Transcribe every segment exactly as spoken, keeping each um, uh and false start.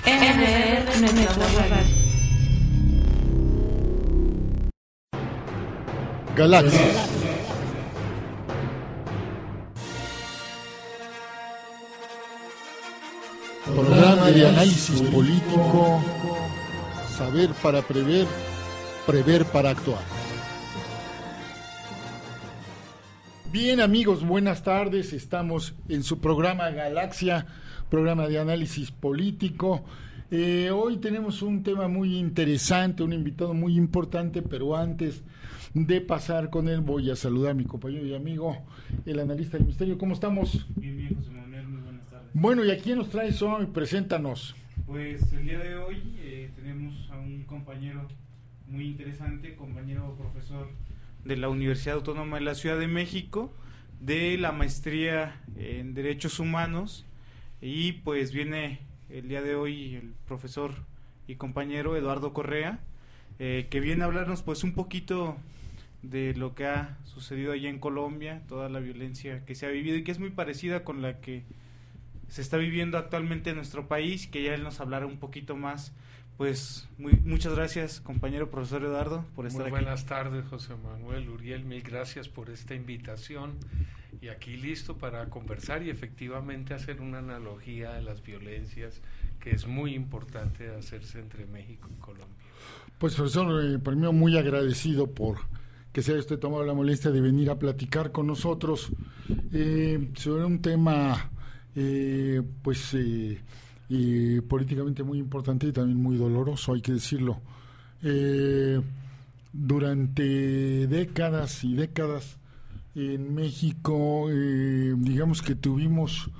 R R Nuestra Radio. Galaxia. Programa de análisis político, saber para prever, prever para actuar. Bien, amigos, buenas tardes. Estamos en su programa Galaxia, programa de análisis político. Eh, hoy tenemos un tema muy interesante, un invitado muy importante, pero antes de pasar con él voy a saludar a mi compañero y amigo, el analista del misterio. ¿Cómo estamos? Bien, bien, José Manuel, muy buenas tardes. Bueno, ¿y a quién nos traes hoy? Preséntanos. Pues el día de hoy eh, tenemos a un compañero muy interesante, compañero profesor de la Universidad Autónoma de la Ciudad de México, de la maestría en Derechos Humanos, y pues viene el día de hoy el profesor y compañero Eduardo Correa, eh, que viene a hablarnos pues un poquito de lo que ha sucedido allá en Colombia, toda la violencia que se ha vivido y que es muy parecida con la que se está viviendo actualmente en nuestro país, que ya él nos hablará un poquito más. Pues muy, muchas gracias, compañero profesor Eduardo, por estar aquí. Muy buenas tardes, José Manuel, Uriel, mil gracias por esta invitación, y aquí listo para conversar y efectivamente hacer una analogía de las violencias, que es muy importante hacerse entre México y Colombia. Pues profesor, eh, primero muy agradecido por que se haya usted tomado la molestia de venir a platicar con nosotros eh, sobre un tema eh, pues eh, eh, políticamente muy importante y también muy doloroso, hay que decirlo. Eh, durante décadas y décadas en México, eh, digamos que tuvimos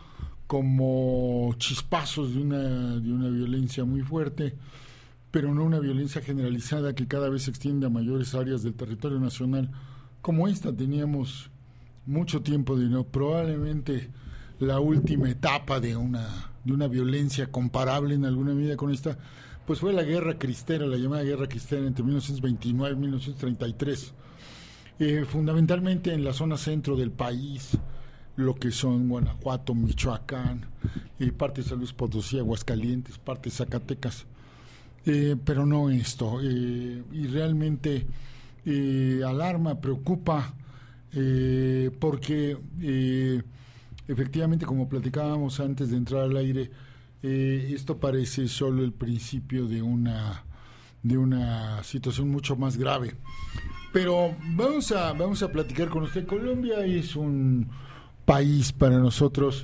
como chispazos de una, de una violencia muy fuerte, pero no una violencia generalizada que cada vez se extiende a mayores áreas del territorio nacional. Como esta teníamos mucho tiempo de no, probablemente la última etapa de una, de una violencia comparable en alguna medida con esta, pues fue la Guerra Cristera, la llamada Guerra Cristera entre mil novecientos veintinueve y mil novecientos treinta y tres. Eh, fundamentalmente en la zona centro del país, lo que son Guanajuato, Michoacán, eh, parte de San Luis Potosí, Aguascalientes, parte de Zacatecas. Eh, pero no esto, eh, y realmente eh, alarma, preocupa, eh, porque eh, efectivamente, como platicábamos antes de entrar al aire, eh, esto parece solo el principio de una de una situación mucho más grave. Pero vamos a vamos a platicar con usted. Colombia es un país para nosotros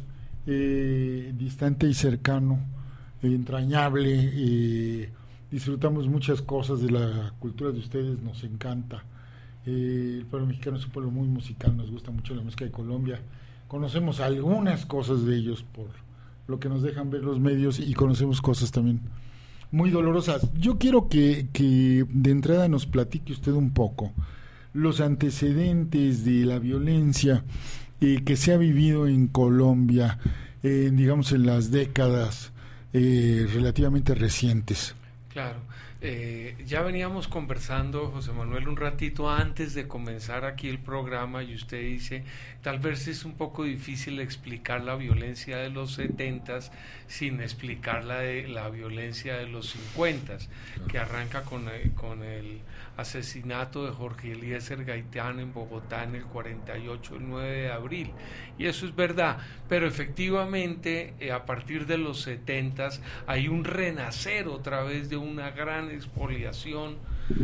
eh, distante y cercano, entrañable. Eh, disfrutamos muchas cosas de la cultura de ustedes, nos encanta. Eh, el pueblo mexicano es un pueblo muy musical, nos gusta mucho la música de Colombia. Conocemos algunas cosas de ellos por lo que nos dejan ver los medios y conocemos cosas también muy dolorosas. Yo quiero que, que de entrada nos platique usted un poco los antecedentes de la violencia eh, que se ha vivido en Colombia, eh, digamos en las décadas eh, relativamente recientes. Claro, eh, ya veníamos conversando, José Manuel, un ratito antes de comenzar aquí el programa, y usted dice, tal vez es un poco difícil explicar la violencia de los setentas sin explicar la, de, la violencia de los cincuentas, que arranca con el, con el asesinato de Jorge Eliezer Gaitán en Bogotá en el cuarenta y ocho, el nueve de abril, y eso es verdad, pero efectivamente eh, a partir de los setentas hay un renacer otra vez de una gran expoliación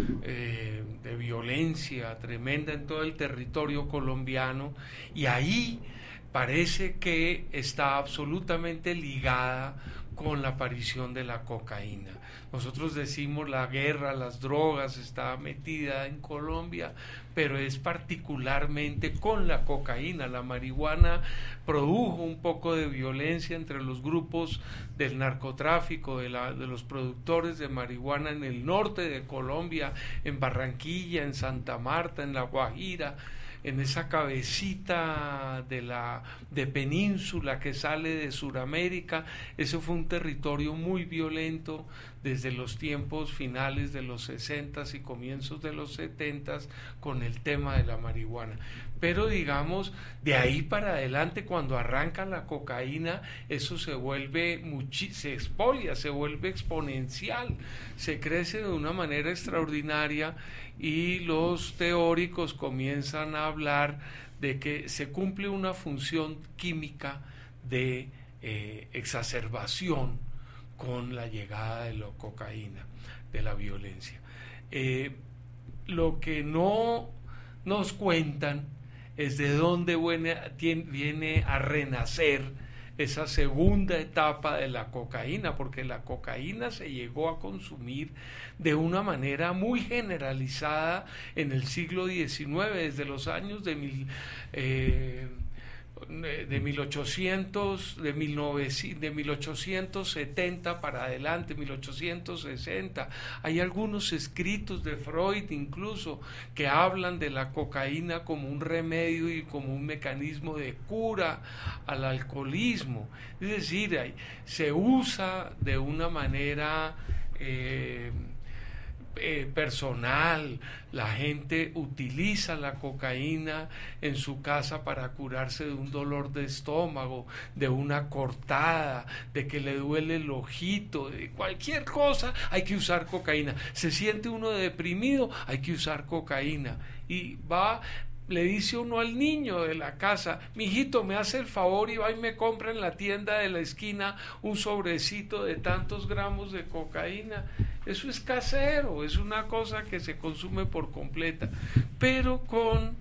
eh, de violencia tremenda en todo el territorio colombiano, y ahí parece que está absolutamente ligada con la aparición de la cocaína. Nosotros decimos la guerra, las drogas está metida en Colombia, pero es particularmente con la cocaína. La marihuana produjo un poco de violencia entre los grupos del narcotráfico, de, la, de los productores de marihuana en el norte de Colombia, en Barranquilla, en Santa Marta, en La Guajira, en esa cabecita de la de península que sale de Sudamérica. Eso fue un territorio muy violento desde los tiempos finales de los sesentas y comienzos de los setentas con el tema de la marihuana. Pero digamos, de ahí para adelante, cuando arranca la cocaína, eso se vuelve, muchi- se expolia, se vuelve exponencial, se crece de una manera extraordinaria, y los teóricos comienzan a hablar de que se cumple una función química de eh, exacerbación con la llegada de la cocaína, de la violencia. Eh, lo que no nos cuentan es de dónde viene, viene a renacer esa segunda etapa de la cocaína, porque la cocaína se llegó a consumir de una manera muy generalizada en el siglo diecinueve, desde los años de mil, eh, de mil ochocientos, de, mil novecientos, de mil ochocientos setenta para adelante, mil ochocientos sesenta. Hay algunos escritos de Freud incluso que hablan de la cocaína como un remedio y como un mecanismo de cura al alcoholismo. Es decir, hay, se usa de una manera eh, Eh, personal. La gente utiliza la cocaína en su casa para curarse de un dolor de estómago, de una cortada, de que le duele el ojito, de cualquier cosa, hay que usar cocaína. Se siente uno deprimido, hay que usar cocaína. Y va, le dice uno al niño de la casa: mijito, me hace el favor y va y me compra en la tienda de la esquina un sobrecito de tantos gramos de cocaína. Eso es casero, es una cosa que se consume por completa. Pero con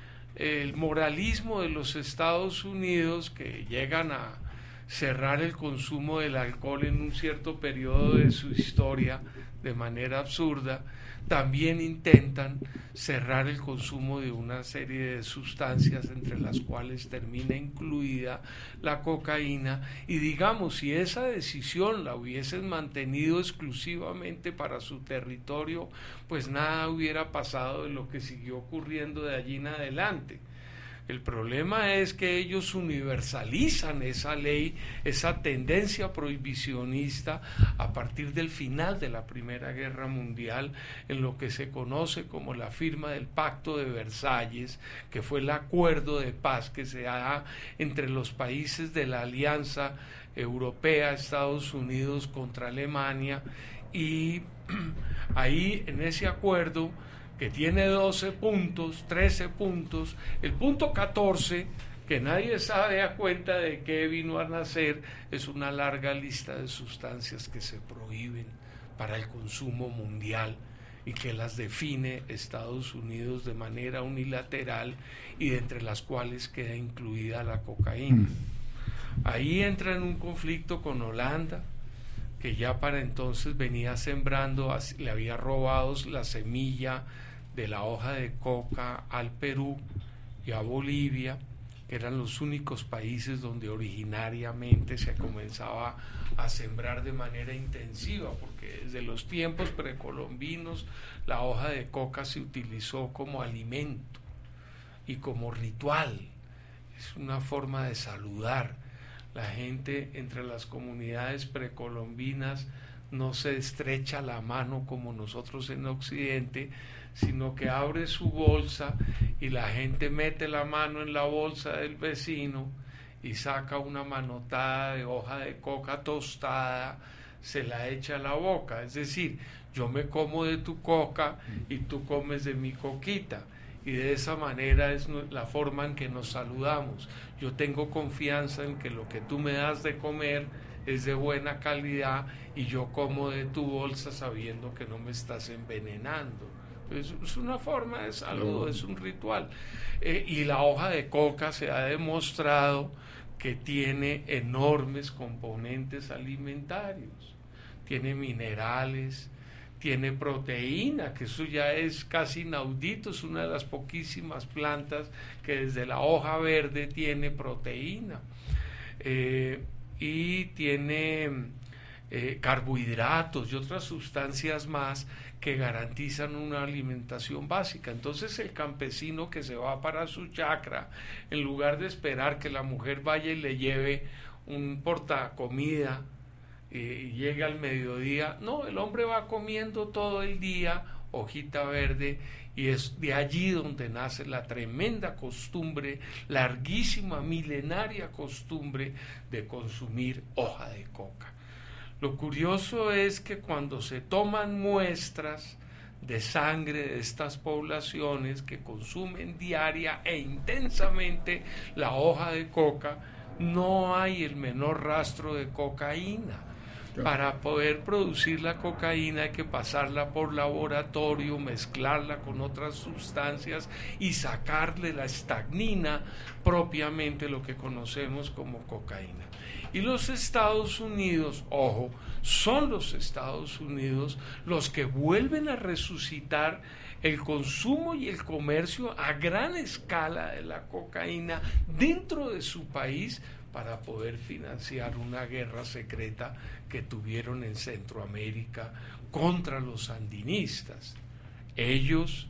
el moralismo de los Estados Unidos, que llegan a cerrar el consumo del alcohol en un cierto periodo de su historia de manera absurda, también intentan cerrar el consumo de una serie de sustancias, entre las cuales termina incluida la cocaína. Y digamos, si esa decisión la hubiesen mantenido exclusivamente para su territorio, pues nada hubiera pasado de lo que siguió ocurriendo de allí en adelante. El problema es que ellos universalizan esa ley, esa tendencia prohibicionista, a partir del final de la Primera Guerra Mundial, en lo que se conoce como la firma del Pacto de Versalles, que fue el acuerdo de paz que se da entre los países de la Alianza Europea, Estados Unidos contra Alemania. Y ahí, en ese acuerdo, que tiene doce puntos, trece puntos, el punto catorce, que nadie sabe a cuenta de qué vino a nacer, es una larga lista de sustancias que se prohíben para el consumo mundial y que las define Estados Unidos de manera unilateral, y de entre las cuales queda incluida la cocaína. Ahí entra en un conflicto con Holanda, que ya para entonces venía sembrando, le había robado la semilla de la hoja de coca al Perú y a Bolivia, que eran los únicos países donde originariamente se comenzaba a sembrar de manera intensiva, porque desde los tiempos precolombinos la hoja de coca se utilizó como alimento y como ritual. Es una forma de saludar. La gente entre las comunidades precolombinas no se estrecha la mano como nosotros en Occidente, sino que abre su bolsa y la gente mete la mano en la bolsa del vecino y saca una manotada de hoja de coca tostada, se la echa a la boca. Es decir, yo me como de tu coca y tú comes de mi coquita. Y de esa manera es la forma en que nos saludamos. Yo tengo confianza en que lo que tú me das de comer es de buena calidad y yo como de tu bolsa sabiendo que no me estás envenenando. Es, es una forma de saludo, es un ritual. Eh, y la hoja de coca se ha demostrado que tiene enormes componentes alimentarios. Tiene minerales, tiene proteína, que eso ya es casi inaudito, es una de las poquísimas plantas que desde la hoja verde tiene proteína. Eh, y tiene eh, carbohidratos y otras sustancias más que garantizan una alimentación básica. Entonces el campesino que se va para su chacra, en lugar de esperar que la mujer vaya y le lleve un portacomida eh, y llegue al mediodía, no, el hombre va comiendo todo el día hojita verde, y es de allí donde nace la tremenda costumbre, larguísima, milenaria costumbre de consumir hoja de coca. Lo curioso es que cuando se toman muestras de sangre de estas poblaciones que consumen diaria e intensamente la hoja de coca, no hay el menor rastro de cocaína. Para poder producir la cocaína hay que pasarla por laboratorio, mezclarla con otras sustancias y sacarle la estagnina, propiamente lo que conocemos como cocaína. Y los Estados Unidos, ojo, son los Estados Unidos los que vuelven a resucitar el consumo y el comercio a gran escala de la cocaína dentro de su país, para poder financiar una guerra secreta que tuvieron en Centroamérica contra los sandinistas. Ellos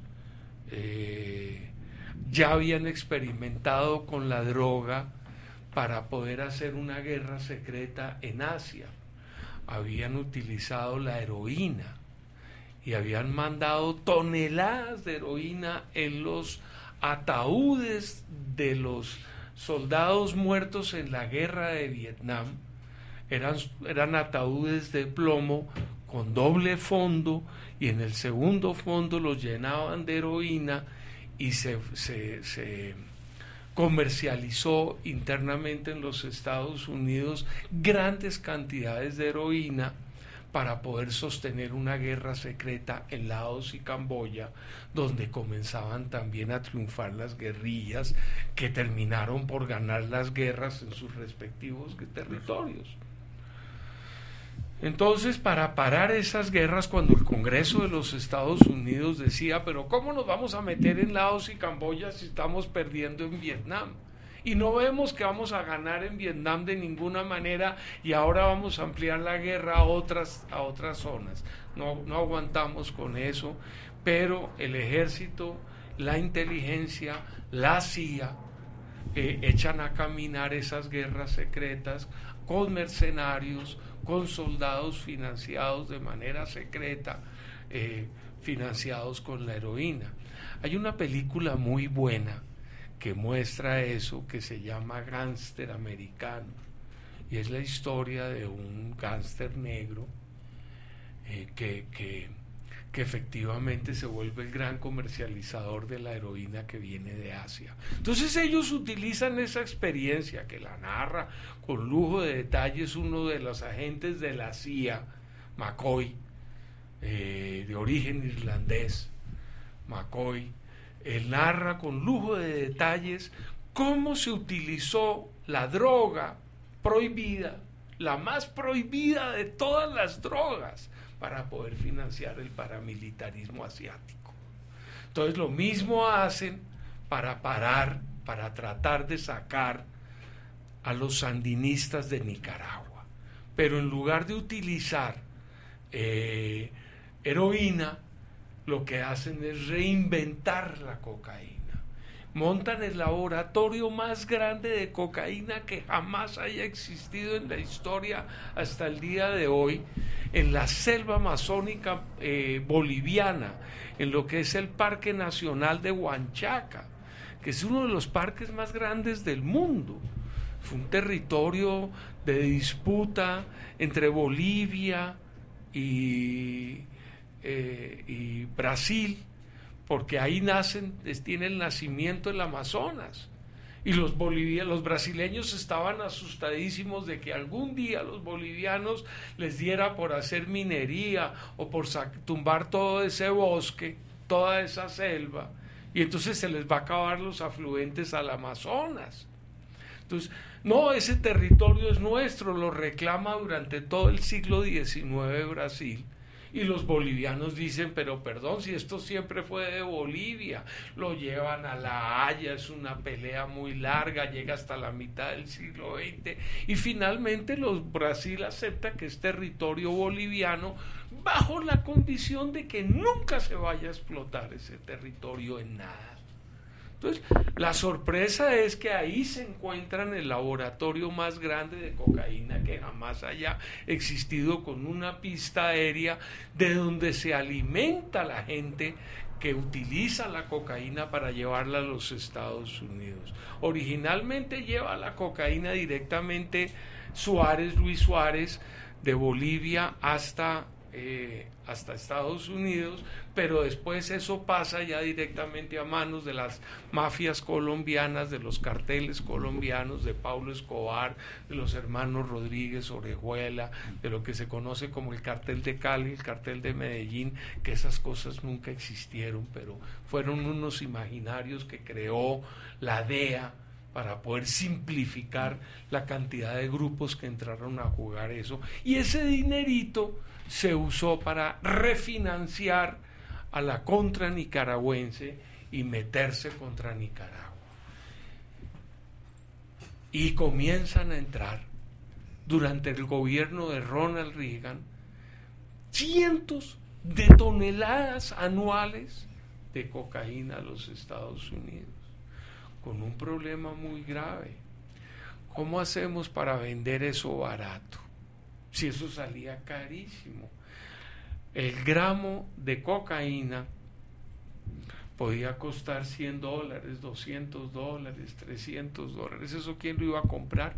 eh, ya habían experimentado con la droga para poder hacer una guerra secreta en Asia. Habían utilizado la heroína y habían mandado toneladas de heroína en los ataúdes de los soldados muertos en la guerra de Vietnam. Eran, eran ataúdes de plomo con doble fondo, y en el segundo fondo los llenaban de heroína y se, se, se comercializó internamente en los Estados Unidos grandes cantidades de heroína para poder sostener una guerra secreta en Laos y Camboya, donde comenzaban también a triunfar las guerrillas que terminaron por ganar las guerras en sus respectivos territorios. Entonces, para parar esas guerras, cuando el Congreso de los Estados Unidos decía, pero ¿cómo nos vamos a meter en Laos y Camboya si estamos perdiendo en Vietnam? Y no vemos que vamos a ganar en Vietnam de ninguna manera, y ahora vamos a ampliar la guerra a otras, a otras zonas. No, no aguantamos con eso, pero el ejército, la inteligencia, la C I A, eh, echan a caminar esas guerras secretas con mercenarios, con soldados financiados de manera secreta, eh, financiados con la heroína. Hay una película muy buena que muestra eso, que se llama Gángster Americano, y es la historia de un gángster negro eh, que, que, que efectivamente se vuelve el gran comercializador de la heroína que viene de Asia. Entonces ellos utilizan esa experiencia que la narra con lujo de detalles uno de los agentes de la C I A, McCoy, eh, de origen irlandés. McCoy Él narra con lujo de detalles cómo se utilizó la droga prohibida, la más prohibida de todas las drogas, para poder financiar el paramilitarismo asiático. Entonces lo mismo hacen para parar, para tratar de sacar a los sandinistas de Nicaragua, pero en lugar de utilizar eh, heroína, lo que hacen es reinventar la cocaína. Montan el laboratorio más grande de cocaína que jamás haya existido en la historia hasta el día de hoy, en la selva amazónica eh, boliviana, en lo que es el Parque Nacional de Huanchaca, que es uno de los parques más grandes del mundo. Fue un territorio de disputa entre Bolivia y Eh, y Brasil, porque ahí nacen, tiene el nacimiento el Amazonas, y los bolivianos, los brasileños estaban asustadísimos de que algún día los bolivianos les diera por hacer minería o por tumbar todo ese bosque, toda esa selva, y entonces se les va a acabar los afluentes al Amazonas. Entonces, no, ese territorio es nuestro, lo reclama durante todo el siglo diecinueve Brasil. Y los bolivianos dicen, pero perdón, si esto siempre fue de Bolivia, lo llevan a La Haya, es una pelea muy larga, llega hasta la mitad del siglo veinte, y finalmente los, Brasil acepta que es territorio boliviano bajo la condición de que nunca se vaya a explotar ese territorio en nada. Entonces, la sorpresa es que ahí se encuentran el laboratorio más grande de cocaína que jamás haya existido, con una pista aérea de donde se alimenta la gente que utiliza la cocaína para llevarla a los Estados Unidos. Originalmente lleva la cocaína directamente Suárez, Luis Suárez, de Bolivia hasta... Eh, hasta Estados Unidos, pero después eso pasa ya directamente a manos de las mafias colombianas, de los carteles colombianos, de Pablo Escobar, de los hermanos Rodríguez, Orejuela, de lo que se conoce como el cartel de Cali, el cartel de Medellín, que esas cosas nunca existieron, pero fueron unos imaginarios que creó la D E A para poder simplificar la cantidad de grupos que entraron a jugar eso, y ese dinerito se usó para refinanciar a la contra nicaragüense y meterse contra Nicaragua. Y comienzan a entrar, durante el gobierno de Ronald Reagan, cientos de toneladas anuales de cocaína a los Estados Unidos, con un problema muy grave. ¿Cómo hacemos para vender eso barato? Si eso salía carísimo. El gramo de cocaína podía costar cien dólares, doscientos dólares, trescientos dólares. ¿Eso quién lo iba a comprar?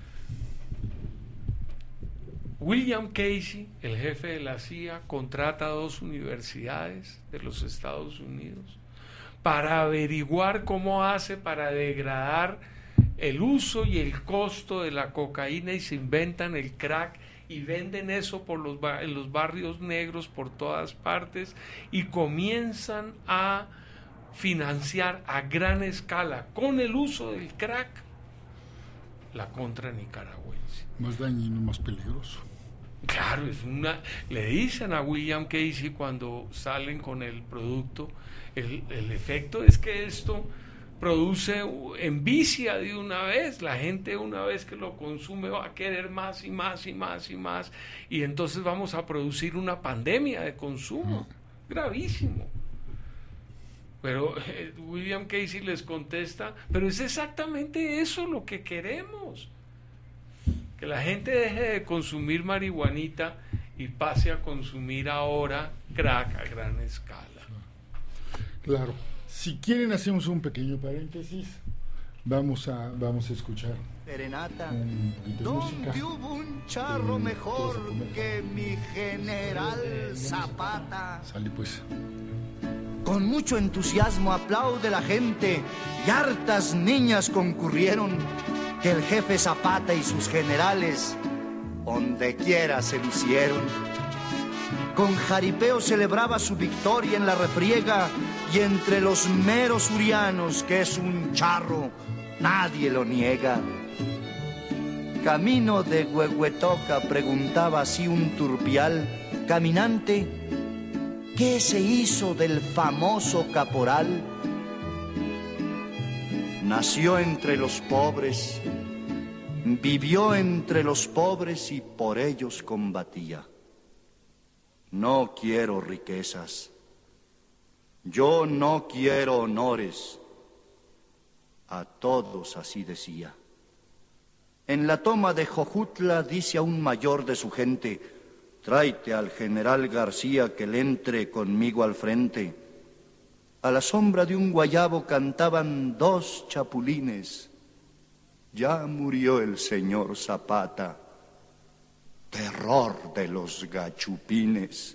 William Casey, el jefe de la C I A, contrata a dos universidades de los Estados Unidos para averiguar cómo hace para degradar el uso y el costo de la cocaína, y se inventan el crack y venden eso por los, en los barrios negros por todas partes, y comienzan a financiar a gran escala con el uso del crack la contra nicaragüense. Más dañino, más peligroso. Claro, es una, le dicen a William Casey cuando salen con el producto, el, el efecto es que esto produce envidia de una vez. La gente, una vez que lo consume, va a querer más y más y más y más, y entonces vamos a producir una pandemia de consumo. Mm. Gravísimo. Pero eh, William Casey les contesta, pero es exactamente eso lo que queremos, que la gente deje de consumir marihuanita y pase a consumir ahora crack a gran escala. Claro. Si quieren, hacemos un pequeño paréntesis. Vamos a, vamos a escuchar Serenata, un poquito de ¿dónde música. hubo un charro Eh, mejor todos a comer. que mi general Zapata? Sale pues. Con mucho entusiasmo aplaude la gente y hartas niñas concurrieron, que el jefe Zapata y sus generales donde quiera se lucieron. Con jaripeo celebraba su victoria en la refriega, y entre los meros urianos, que es un charro, nadie lo niega. Camino de Huehuetoca preguntaba así un turpial caminante, ¿qué se hizo del famoso caporal? Nació entre los pobres, vivió entre los pobres y por ellos combatía. No quiero riquezas, yo no quiero honores, a todos así decía. En la toma de Jojutla dice a un mayor de su gente, tráete al general García que le entre conmigo al frente. A la sombra de un guayabo cantaban dos chapulines, ya murió el señor Zapata, terror de los gachupines.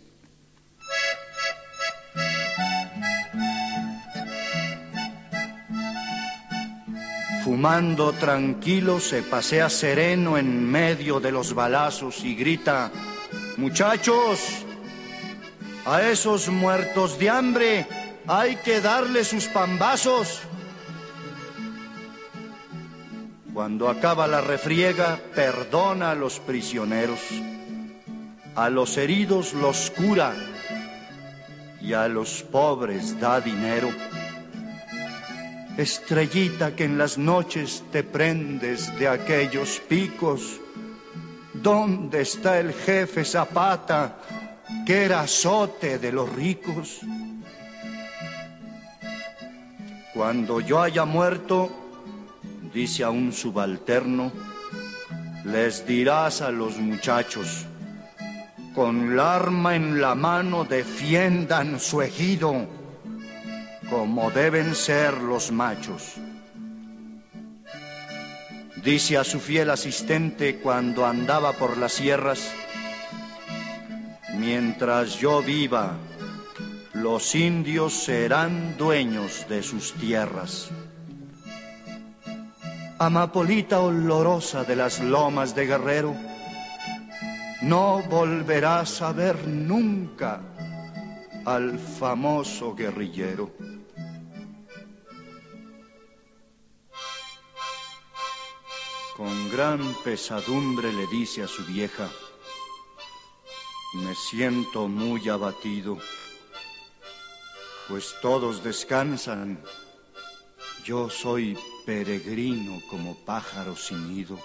Fumando tranquilo se pasea sereno en medio de los balazos y grita, muchachos, a esos muertos de hambre hay que darle sus pambazos. Cuando acaba la refriega, perdona a los prisioneros. a los heridos los cura y a los pobres da dinero. Estrellita que en las noches te prendes de aquellos picos, ¿dónde está el jefe Zapata, que era azote de los ricos? Cuando yo haya muerto, dice a un subalterno, les dirás a los muchachos, con el arma en la mano defiendan su ejido, como deben ser los machos. Dice a su fiel asistente cuando andaba por las sierras, mientras yo viva, los indios serán dueños de sus tierras. Amapolita olorosa de las lomas de Guerrero, no volverás a ver nunca al famoso guerrillero. Con gran pesadumbre le dice a su vieja, me siento muy abatido, pues todos descansan, yo soy peregrino como pájaro sin nido.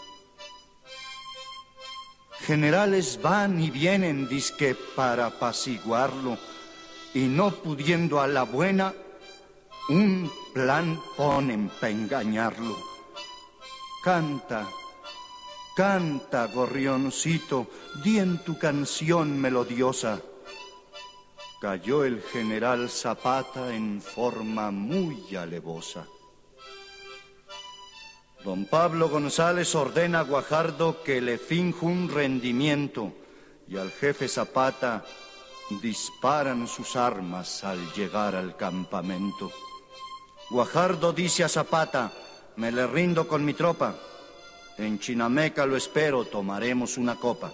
Generales van y vienen, dizque para apaciguarlo, y no pudiendo a la buena, un plan ponen para engañarlo. Canta, canta, gorrioncito, di en tu canción melodiosa. Cayó el general Zapata en forma muy alevosa. Don Pablo González ordena a Guajardo que le finja un rendimiento y al jefe Zapata disparan sus armas al llegar al campamento. Guajardo dice a Zapata, me le rindo con mi tropa, en Chinameca lo espero, tomaremos una copa.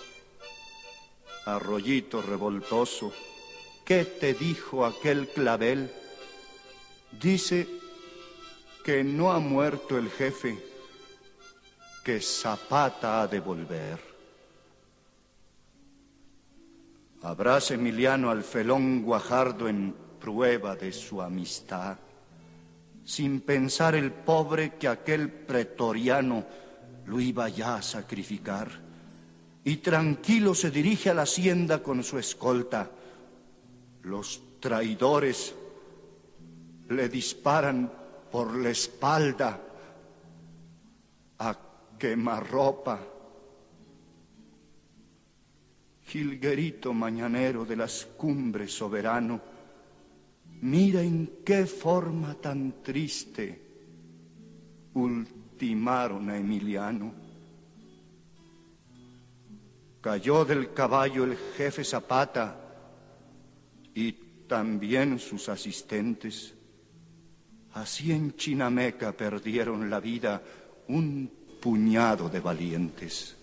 Arroyito revoltoso, ¿qué te dijo aquel clavel? Dice que no ha muerto el jefe, que Zapata ha de volver. Abraza Emiliano al felón Guajardo en prueba de su amistad, sin pensar el pobre que aquel pretoriano lo iba ya a sacrificar, y tranquilo se dirige a la hacienda con su escolta. Los traidores le disparan por la espalda a quemarropa. Jilguerito mañanero de las cumbres soberano, mira en qué forma tan triste ultimaron a Emiliano. Cayó del caballo el jefe Zapata y también sus asistentes. Así en Chinameca perdieron la vida un puñado de valientes.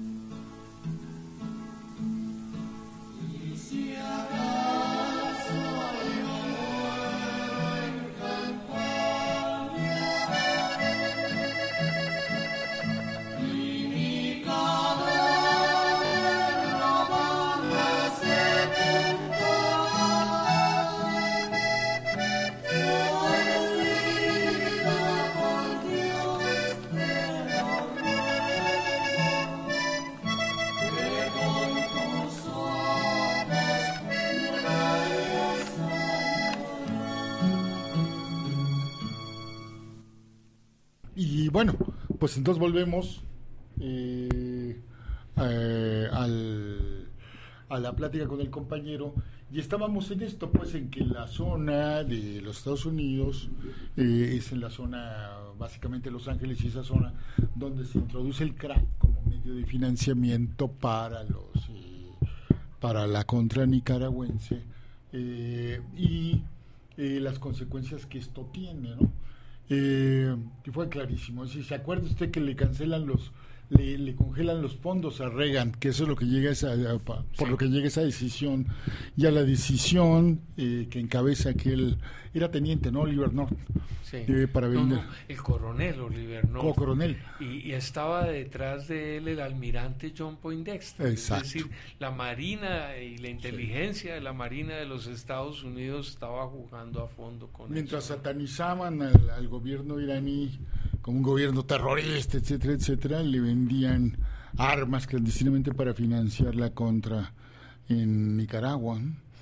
Y bueno, pues entonces volvemos eh, eh, al, a la plática con el compañero, y estábamos en esto, pues en que la zona de los Estados Unidos eh, es en la zona, básicamente Los Ángeles, y esa zona donde se introduce el crack como medio de financiamiento para los eh, para la contra nicaragüense, eh, y eh, las consecuencias que esto tiene, ¿no? Eh, que fue clarísimo. Si se acuerda usted que le cancelan los le, le congelan los fondos a Reagan, que eso es lo que llega a esa, a, por sí. lo que llega a esa decisión, y a la decisión eh, que encabeza aquel, era teniente, ¿no? Oliver North, sí. eh, para vender. No, no, el coronel Oliver North. Co-coronel. Y, y estaba detrás de él el almirante John Poindexter. Exacto. Es decir, la marina y la inteligencia sí. de la marina de los Estados Unidos estaba jugando a fondo con Mientras eso. satanizaban al, al gobierno iraní como un gobierno terrorista, etcétera, etcétera, le vendían armas clandestinamente para financiar la contra en Nicaragua,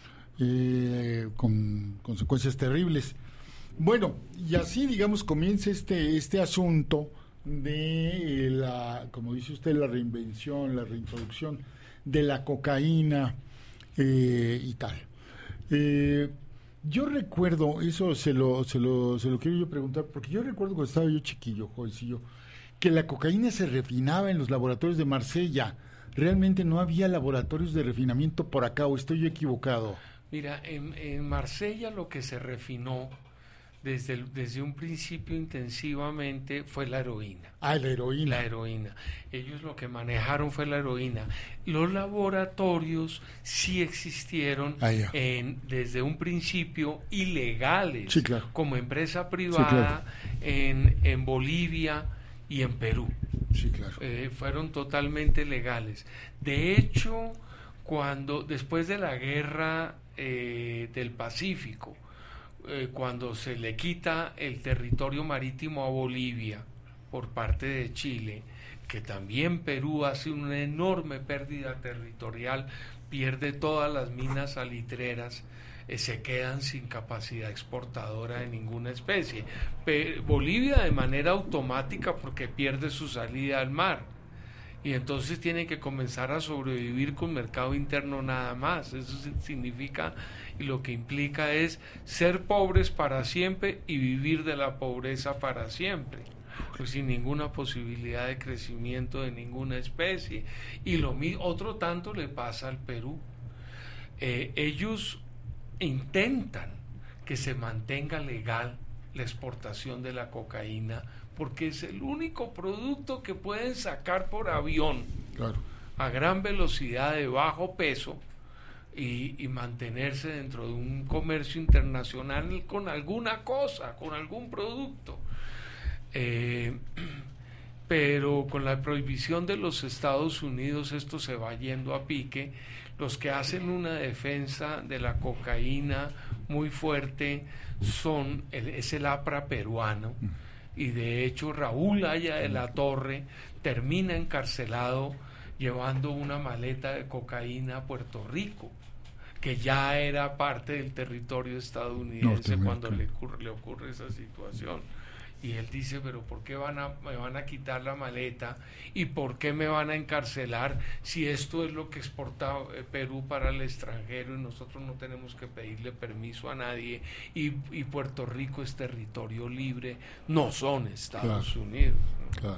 eh, con consecuencias terribles. Bueno, y así, digamos, comienza este, este asunto de la, como dice usted, la reinvención, la reintroducción de la cocaína eh, y tal. Eh, Yo recuerdo, eso se lo, se lo, se lo quiero yo preguntar, porque yo recuerdo cuando estaba yo chiquillo, jovencillo, que la cocaína se refinaba en los laboratorios de Marsella. Realmente no había laboratorios de refinamiento por acá, ¿o estoy yo equivocado? Mira, en, en Marsella lo que se refinó desde, el, desde un principio intensivamente fue la heroína. Ah, la heroína. La heroína. Ellos lo que manejaron fue la heroína. Los laboratorios sí existieron ah, en, desde un principio ilegales, sí, claro. como empresa privada, sí, claro. en, en Bolivia y en Perú. Sí, claro. Eh, fueron totalmente legales. De hecho, cuando después de la guerra eh, del Pacífico, eh, cuando se le quita el territorio marítimo a Bolivia por parte de Chile, que también Perú hace una enorme pérdida territorial, pierde todas las minas salitreras, eh, se quedan sin capacidad exportadora de ninguna especie. Pe- Bolivia de manera automática, porque pierde su salida al mar, y entonces tiene que comenzar a sobrevivir con mercado interno nada más. Eso significa, y lo que implica es ser pobres para siempre y vivir de la pobreza para siempre, pues sin ninguna posibilidad de crecimiento de ninguna especie. Y lo otro tanto le pasa al Perú. Eh, ellos intentan que se mantenga legal la exportación de la cocaína, porque es el único producto que pueden sacar por avión, claro, a gran velocidad, de bajo peso, y, y mantenerse dentro de un comercio internacional con alguna cosa, con algún producto. Eh, pero con la prohibición de los Estados Unidos esto se va yendo a pique. Los que hacen una defensa de la cocaína muy fuerte son el, es el APRA peruano, y de hecho Raúl Haya de la Torre termina encarcelado llevando una maleta de cocaína a Puerto Rico, que ya era parte del territorio estadounidense cuando le ocurre, le ocurre esa situación. Y él dice, pero ¿por qué van a, me van a quitar la maleta? ¿Y por qué me van a encarcelar si esto es lo que exporta eh, Perú para el extranjero y nosotros no tenemos que pedirle permiso a nadie? Y, y Puerto Rico es territorio libre, no son Estados claro, Unidos. Claro.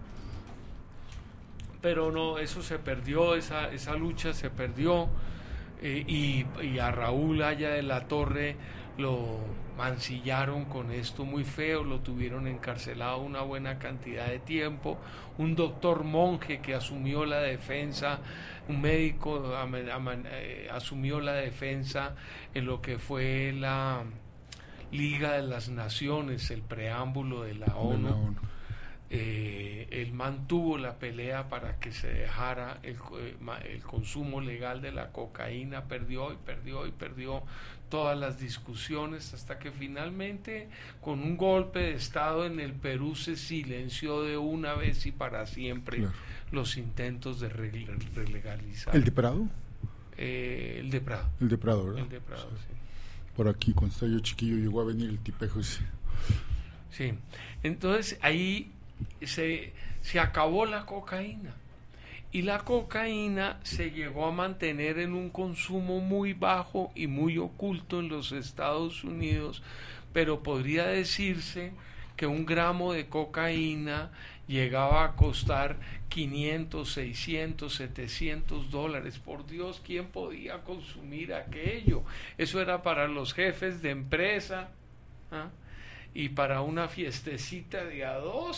Pero no, eso se perdió, esa, esa lucha se perdió, eh, y, y a Raúl Haya de la Torre lo mancillaron con esto muy feo, lo tuvieron encarcelado una buena cantidad de tiempo. Un doctor monje que asumió la defensa, un médico eh, asumió la defensa en lo que fue la Liga de las Naciones, el preámbulo de la ONU. De la ONU. Eh, él mantuvo la pelea para que se dejara el, el consumo legal de la cocaína, perdió y perdió y perdió todas las discusiones, hasta que finalmente, con un golpe de estado en el Perú, se silenció de una vez y para siempre, claro, los intentos de relegalizar. ¿El de Prado? Eh, el de Prado. El de Prado, ¿verdad? El de Prado, sí. Por aquí, cuando estaba yo chiquillo, llegó a venir el tipejo ese. Sí, entonces ahí se, se acabó la cocaína. Y la cocaína se llegó a mantener en un consumo muy bajo y muy oculto en los Estados Unidos, pero podría decirse que un gramo de cocaína llegaba a costar quinientos, seiscientos, setecientos dólares. Por Dios, ¿quién podía consumir aquello? Eso era para los jefes de empresa, ¿ah? Y para una fiestecita de a dos.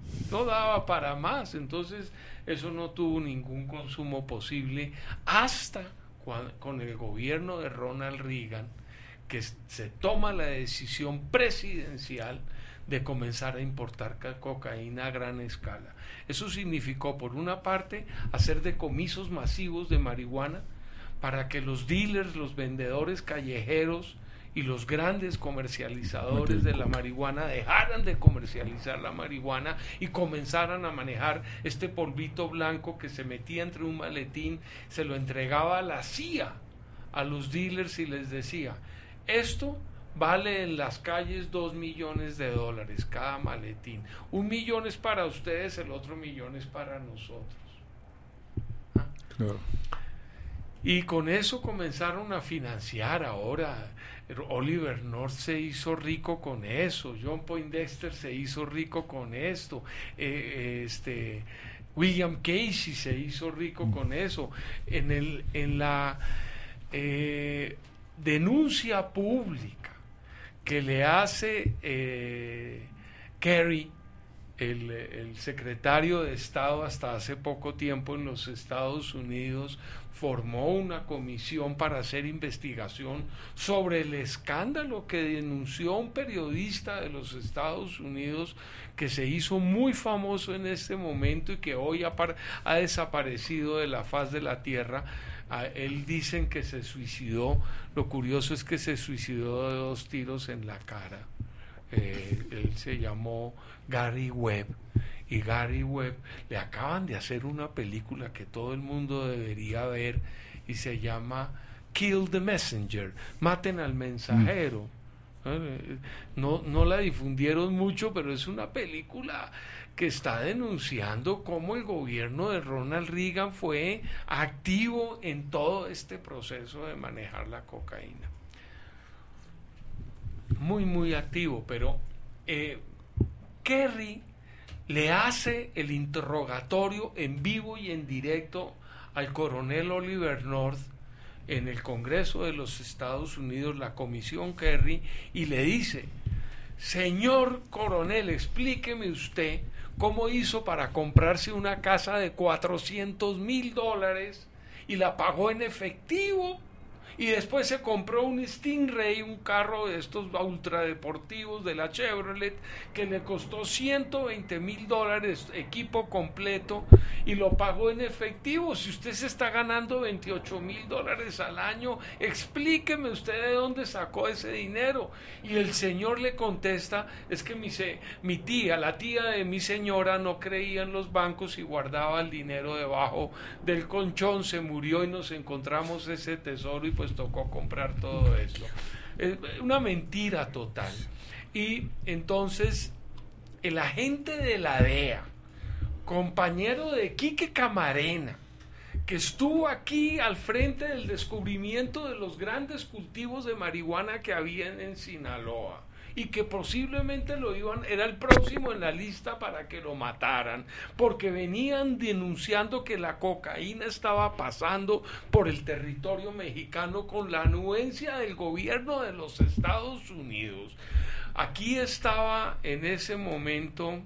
no daba para más. Entonces eso no tuvo ningún consumo posible hasta cuando, con el gobierno de Ronald Reagan, que se toma la decisión presidencial de comenzar a importar cocaína a gran escala. Eso significó, por una parte, hacer decomisos masivos de marihuana para que los dealers, los vendedores callejeros y los grandes comercializadores de la marihuana dejaran de comercializar la marihuana y comenzaran a manejar este polvito blanco que se metía entre un maletín, se lo entregaba a la C I A, a los dealers, y les decía: esto vale en las calles dos millones de dólares cada maletín. Un millón es para ustedes, el otro millón es para nosotros. ¿Ah? Claro. Y con eso comenzaron a financiar. Ahora Oliver North se hizo rico con eso, John Poindexter se hizo rico con esto, eh, este William Casey se hizo rico con eso. En el en la eh, denuncia pública que le hace eh, Kerry, el, el secretario de Estado hasta hace poco tiempo en los Estados Unidos, formó una comisión para hacer investigación sobre el escándalo que denunció un periodista de los Estados Unidos que se hizo muy famoso en este momento y que hoy ha, ha desaparecido de la faz de la tierra. A él dicen que se suicidó. Lo curioso es que se suicidó de dos tiros en la cara. Eh, él se llamó Gary Webb, y Gary Webb le acaban de hacer una película que todo el mundo debería ver y se llama Kill the Messenger, maten al mensajero. Eh, no, no la difundieron mucho, pero es una película que está denunciando cómo el gobierno de Ronald Reagan fue activo en todo este proceso de manejar la cocaína. Muy, muy activo. Pero eh, Kerry le hace el interrogatorio en vivo y en directo al coronel Oliver North en el Congreso de los Estados Unidos, la Comisión Kerry, y le dice: señor coronel, explíqueme usted cómo hizo para comprarse una casa de cuatrocientos mil dólares y la pagó en efectivo, y después se compró un Stingray, un carro de estos ultradeportivos de la Chevrolet, que le costó ciento veinte mil dólares, equipo completo, y lo pagó en efectivo. Si usted se está ganando veintiocho mil dólares al año, explíqueme usted de dónde sacó ese dinero. Y el señor le contesta: es que mi, se, mi tía, la tía de mi señora, no creía en los bancos y guardaba el dinero debajo del colchón, se murió y nos encontramos ese tesoro y pues tocó comprar todo esto. Es una mentira total. Y entonces el agente de la D E A, compañero de Quique Camarena, que estuvo aquí al frente del descubrimiento de los grandes cultivos de marihuana que había en Sinaloa, y que posiblemente lo iban, era el próximo en la lista para que lo mataran, porque venían denunciando que la cocaína estaba pasando por el territorio mexicano con la anuencia del gobierno de los Estados Unidos. Aquí estaba en ese momento...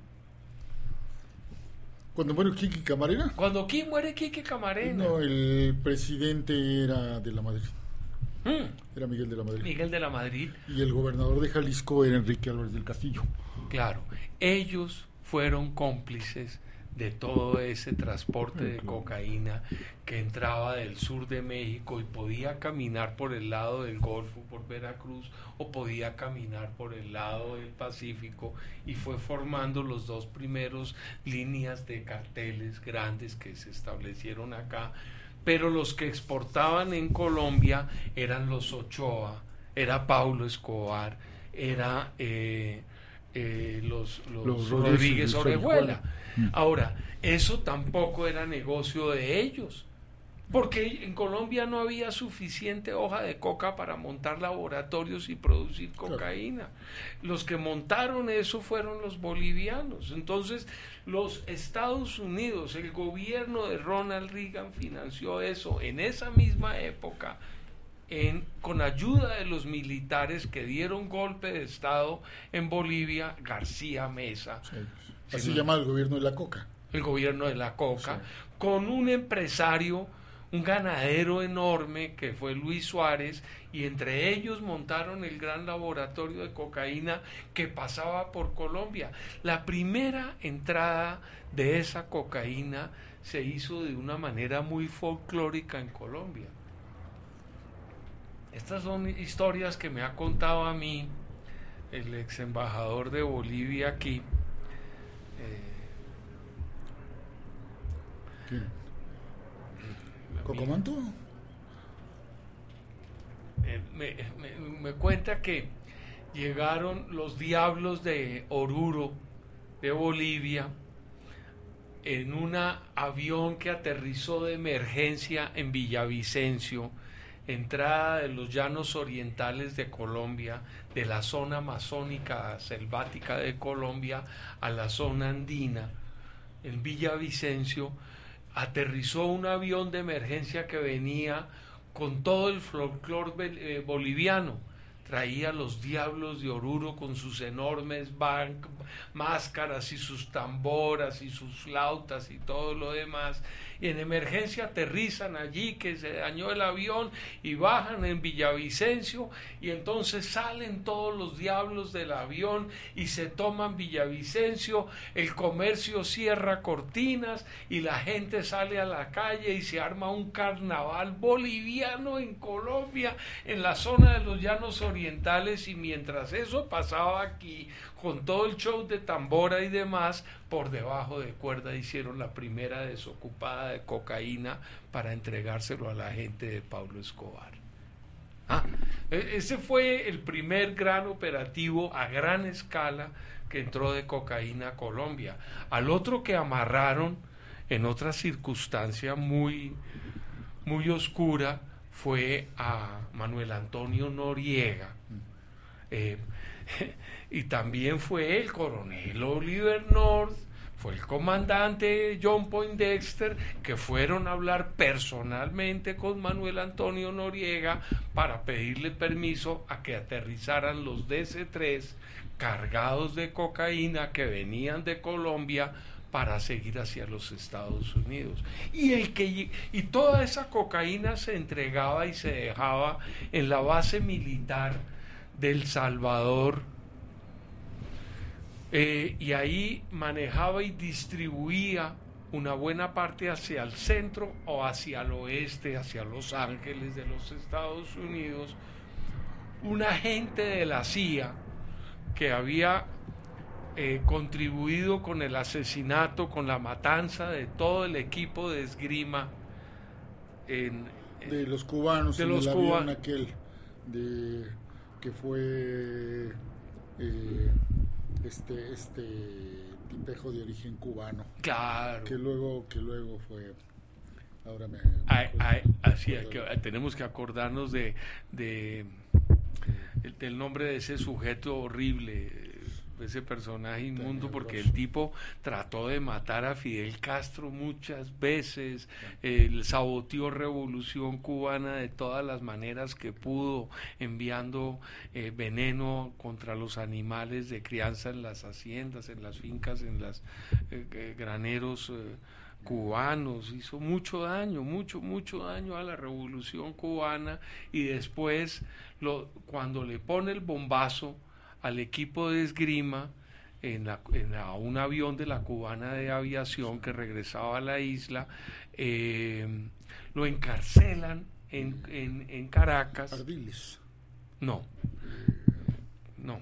¿Cuando muere Quique Camarena? Cuando aquí muere Quique Camarena. No, el presidente era de la Madrid. Mm. Era Miguel de la Madrid. Miguel de la Madrid. Y el gobernador de Jalisco era Enrique Álvarez del Castillo. Claro, ellos fueron cómplices de todo ese transporte de cocaína que entraba del sur de México y podía caminar por el lado del Golfo, por Veracruz, o podía caminar por el lado del Pacífico, y fue formando los dos primeros líneas de carteles grandes que se establecieron acá. Pero los que exportaban en Colombia eran los Ochoa, era Paulo Escobar, era eh, eh, los, los, los Rodríguez Orejuela. Ahora, eso tampoco era negocio de ellos, porque en Colombia no había suficiente hoja de coca para montar laboratorios y producir cocaína. Los que montaron eso fueron los bolivianos. Entonces, los Estados Unidos, el gobierno de Ronald Reagan financió eso en esa misma época, en, con ayuda de los militares que dieron golpe de Estado en Bolivia, García Meza. Sí. Así llama el gobierno de la coca. El gobierno de la coca, Sí. con un empresario, un ganadero enorme que fue Luis Suárez, y entre ellos montaron el gran laboratorio de cocaína que pasaba por Colombia. La primera entrada de esa cocaína se hizo de una manera muy folclórica en Colombia. Estas son historias que me ha contado a mí el ex embajador de Bolivia aquí. Eh, ¿Quién? ¿Cocomanto? Eh, me, me, me cuenta que llegaron los diablos de Oruro, de Bolivia, en un avión que aterrizó de emergencia en Villavicencio, entrada de los llanos orientales de Colombia, de la zona amazónica selvática de Colombia a la zona andina. En Villavicencio aterrizó un avión de emergencia que venía con todo el folclore eh, boliviano. Traía los diablos de Oruro con sus enormes ban- máscaras y sus tamboras y sus flautas y todo lo demás. Y en emergencia aterrizan allí, que se dañó el avión, y bajan en Villavicencio, y entonces salen todos los diablos del avión y se toman Villavicencio, el comercio cierra cortinas y la gente sale a la calle y se arma un carnaval boliviano en Colombia, en la zona de los llanos orientales. Y mientras eso pasaba aquí, con todo el show de tambora y demás, por debajo de cuerda hicieron la primera desocupada de cocaína para entregárselo a la gente de Pablo Escobar. Ah, ese fue el primer gran operativo a gran escala que entró de cocaína a Colombia. Al otro que amarraron en otra circunstancia muy, muy oscura fue a Manuel Antonio Noriega. Eh, y también fue el coronel Oliver North, fue el comandante John Poindexter, que fueron a hablar personalmente con Manuel Antonio Noriega para pedirle permiso a que aterrizaran los D C tres cargados de cocaína que venían de Colombia para seguir hacia los Estados Unidos. Y el que y toda esa cocaína se entregaba y se dejaba en la base militar del Salvador, eh, y ahí manejaba y distribuía una buena parte hacia el centro o hacia el oeste, hacia Los Ángeles de los Estados Unidos, un agente de la C I A que había eh, contribuido con el asesinato, con la matanza de todo el equipo de esgrima en, en, de los cubanos, de en los el cuba- avión aquel de que fue eh, este este tipejo de origen cubano, claro, que luego que luego fue ahora me, me Ay, acuerdo, ay, me así hay acuerdo. que, tenemos que acordarnos de, de el, del nombre de ese sujeto horrible, ese personaje inmundo, porque el tipo trató de matar a Fidel Castro muchas veces, el saboteó revolución cubana de todas las maneras que pudo, enviando eh, veneno contra los animales de crianza en las haciendas, en las fincas, en los eh, graneros eh, cubanos. Hizo mucho daño, mucho, mucho daño a la revolución cubana. Y después, lo, cuando le pone el bombazo al equipo de esgrima en, la, en la, un avión de la Cubana de Aviación que regresaba a la isla, eh, lo encarcelan en, en, en Caracas. Ardiles. No, no.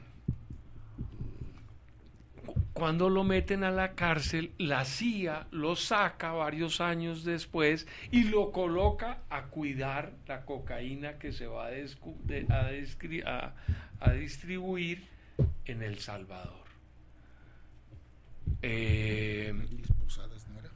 Cuando lo meten a la cárcel, la C I A lo saca varios años después y lo coloca a cuidar la cocaína que se va a, descu- de, a, descri- a, a distribuir en El Salvador. Eh, Ardiles Posadas, ¿no era?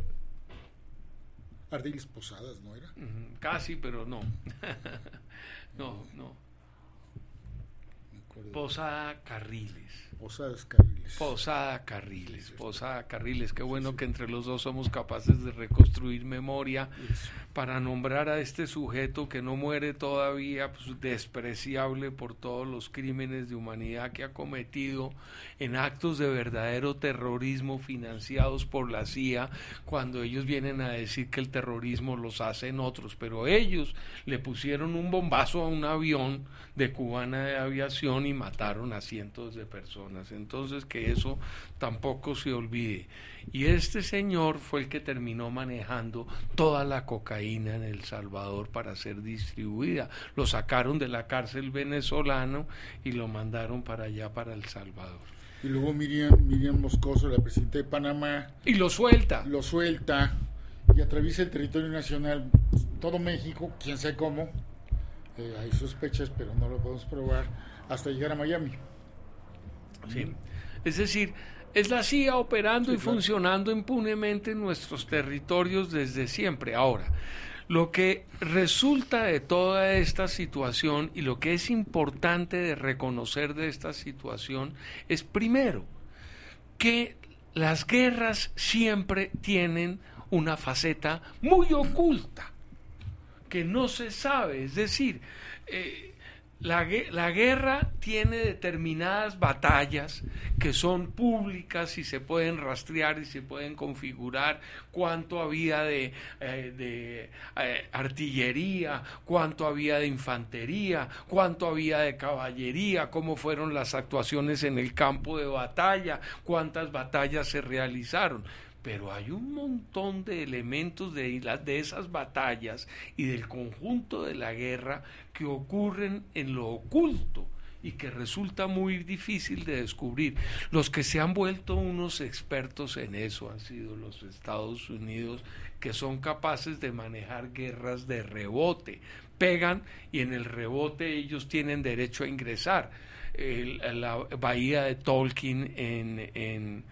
Ardiles Posadas, ¿no era? casi, pero no. no, no. Me acuerdo. Posada Carriles. Posadas Carriles. Posada Carriles, Sí, sí, Posada Carriles, qué bueno sí. que entre los dos somos capaces de reconstruir memoria. Eso. para nombrar a este sujeto que no muere todavía, pues, despreciable por todos los crímenes de humanidad que ha cometido en actos de verdadero terrorismo financiados por la C I A, cuando ellos vienen a decir que el terrorismo los hacen otros, pero ellos le pusieron un bombazo a un avión de Cubana de Aviación y mataron a cientos de personas. Entonces, que eso tampoco se olvide. Y este señor fue el que terminó manejando toda la cocaína en El Salvador para ser distribuida. Lo sacaron de la cárcel venezolano y lo mandaron para allá, para El Salvador. Y luego Miriam, Miriam Moscoso, la presidenta de Panamá, y lo suelta. Lo suelta y atraviesa el territorio nacional, todo México, quién sabe cómo, eh, hay sospechas, pero no lo podemos probar, hasta llegar a Miami. Sí. Es decir, es la C I A operando sí, y claro. funcionando impunemente en nuestros territorios desde siempre. Ahora, lo que resulta de toda esta situación y lo que es importante de reconocer de esta situación es, primero, que las guerras siempre tienen una faceta muy oculta, que no se sabe. Es decir, eh, La, la guerra tiene determinadas batallas que son públicas y se pueden rastrear y se pueden configurar, cuánto había de, eh, de eh, artillería, cuánto había de infantería, cuánto había de caballería, cómo fueron las actuaciones en el campo de batalla, cuántas batallas se realizaron. Pero hay un montón de elementos de, de esas batallas y del conjunto de la guerra que ocurren en lo oculto y que resulta muy difícil de descubrir. Los que se han vuelto unos expertos en eso han sido los Estados Unidos, que son capaces de manejar guerras de rebote. Pegan y en el rebote ellos tienen derecho a ingresar. El, la bahía de Tonkin en... en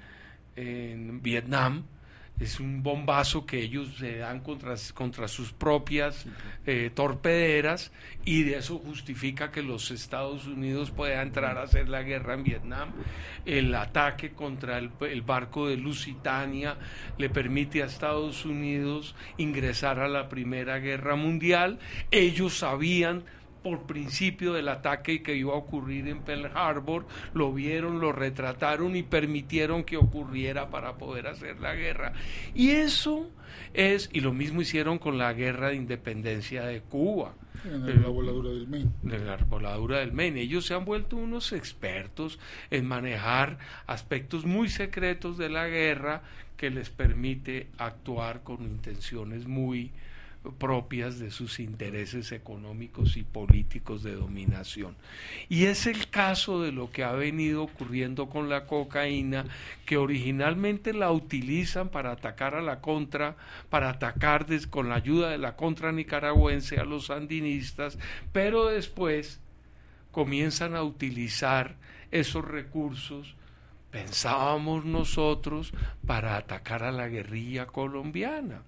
en Vietnam es un bombazo que ellos se dan contra, contra sus propias eh, torpederas, y de eso justifica que los Estados Unidos puedan entrar a hacer la guerra en Vietnam. El ataque contra el, el barco de Lusitania le permite a Estados Unidos ingresar a la Primera Guerra Mundial. Ellos sabían por principio del ataque que iba a ocurrir en Pearl Harbor, lo vieron, lo retrataron y permitieron que ocurriera para poder hacer la guerra. Y eso es, y lo mismo hicieron con la guerra de independencia de Cuba. En la voladura del Maine. De la voladura del Maine. Ellos se han vuelto unos expertos en manejar aspectos muy secretos de la guerra que les permite actuar con intenciones muy propias de sus intereses económicos y políticos de dominación. Y es el caso de lo que ha venido ocurriendo con la cocaína, que originalmente la utilizan para atacar a la contra, para atacar des, con la ayuda de la contra nicaragüense a los sandinistas, pero después comienzan a utilizar esos recursos, pensábamos nosotros, para atacar a la guerrilla colombiana.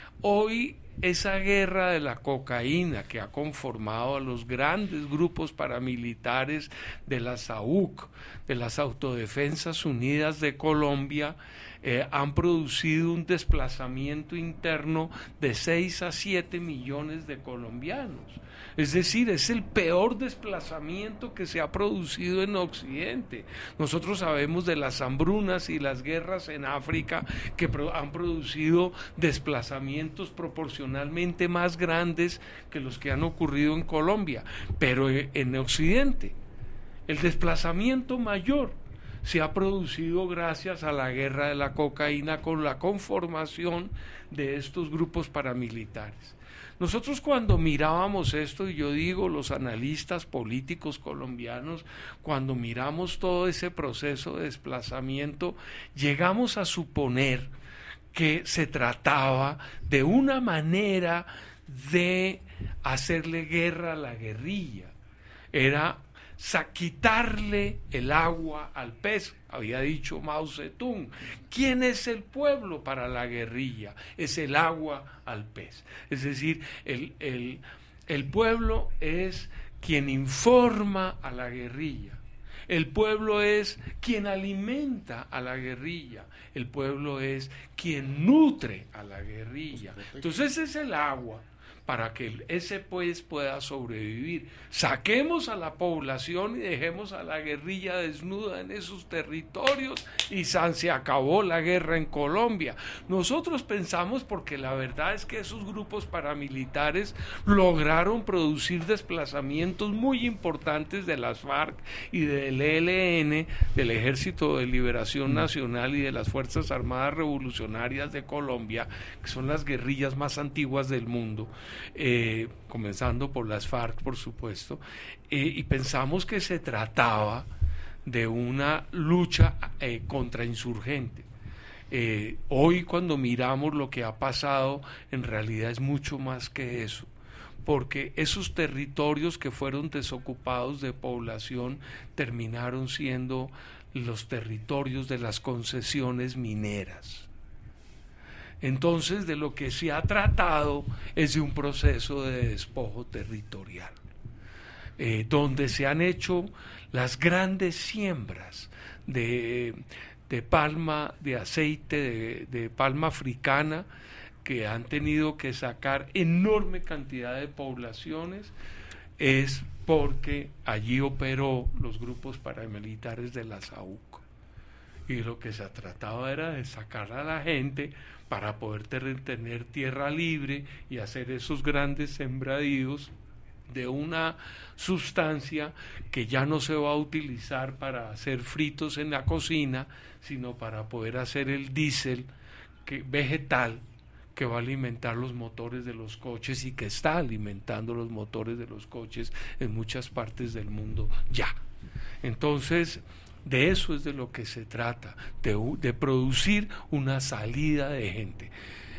Hoy esa guerra de la cocaína que ha conformado a los grandes grupos paramilitares de la S A U C, de las Autodefensas Unidas de Colombia, eh, han producido un desplazamiento interno de seis a siete millones de colombianos. Es decir, es el peor desplazamiento que se ha producido en Occidente. Nosotros sabemos de las hambrunas y las guerras en África que pro- han producido desplazamientos proporcionalmente más grandes que los que han ocurrido en Colombia, pero en Occidente el desplazamiento mayor se ha producido gracias a la guerra de la cocaína, con la conformación de estos grupos paramilitares. Nosotros cuando mirábamos esto, y yo digo los analistas políticos colombianos, cuando miramos todo ese proceso de desplazamiento, llegamos a suponer que se trataba de una manera de hacerle guerra a la guerrilla. Era quitarle el agua al pez, había dicho Mao Zedong. ¿Quién es el pueblo para la guerrilla? Es el agua al pez. Es decir, el, el, el pueblo es quien informa a la guerrilla. El pueblo es quien alimenta a la guerrilla, el pueblo es quien nutre a la guerrilla. Entonces ese es el agua para que ese pues pueda sobrevivir. Saquemos a la población y dejemos a la guerrilla desnuda en esos territorios y san, se acabó la guerra en Colombia. Nosotros pensamos, porque la verdad es que esos grupos paramilitares lograron producir desplazamientos muy importantes de las FARC y del E L N, del Ejército de Liberación Nacional y de las Fuerzas Armadas Revolucionarias de Colombia, que son las guerrillas más antiguas del mundo. Eh, comenzando por las FARC, por supuesto, eh, y pensamos que se trataba de una lucha eh, contrainsurgente. Eh, hoy, cuando miramos lo que ha pasado, en realidad es mucho más que eso, porque esos territorios que fueron desocupados de población terminaron siendo los territorios de las concesiones mineras. Entonces, de lo que se ha tratado es de un proceso de despojo territorial, eh, donde se han hecho las grandes siembras de, de palma, de aceite, de, de palma africana, que han tenido que sacar enorme cantidad de poblaciones, es porque allí operó los grupos paramilitares de la SAUC. Y lo que se trataba era de sacar a la gente para poder tener tierra libre y hacer esos grandes sembradíos de una sustancia que ya no se va a utilizar para hacer fritos en la cocina, sino para poder hacer el diésel que, vegetal, que va a alimentar los motores de los coches y que está alimentando los motores de los coches en muchas partes del mundo ya. Entonces, de eso es de lo que se trata, de, de producir una salida de gente.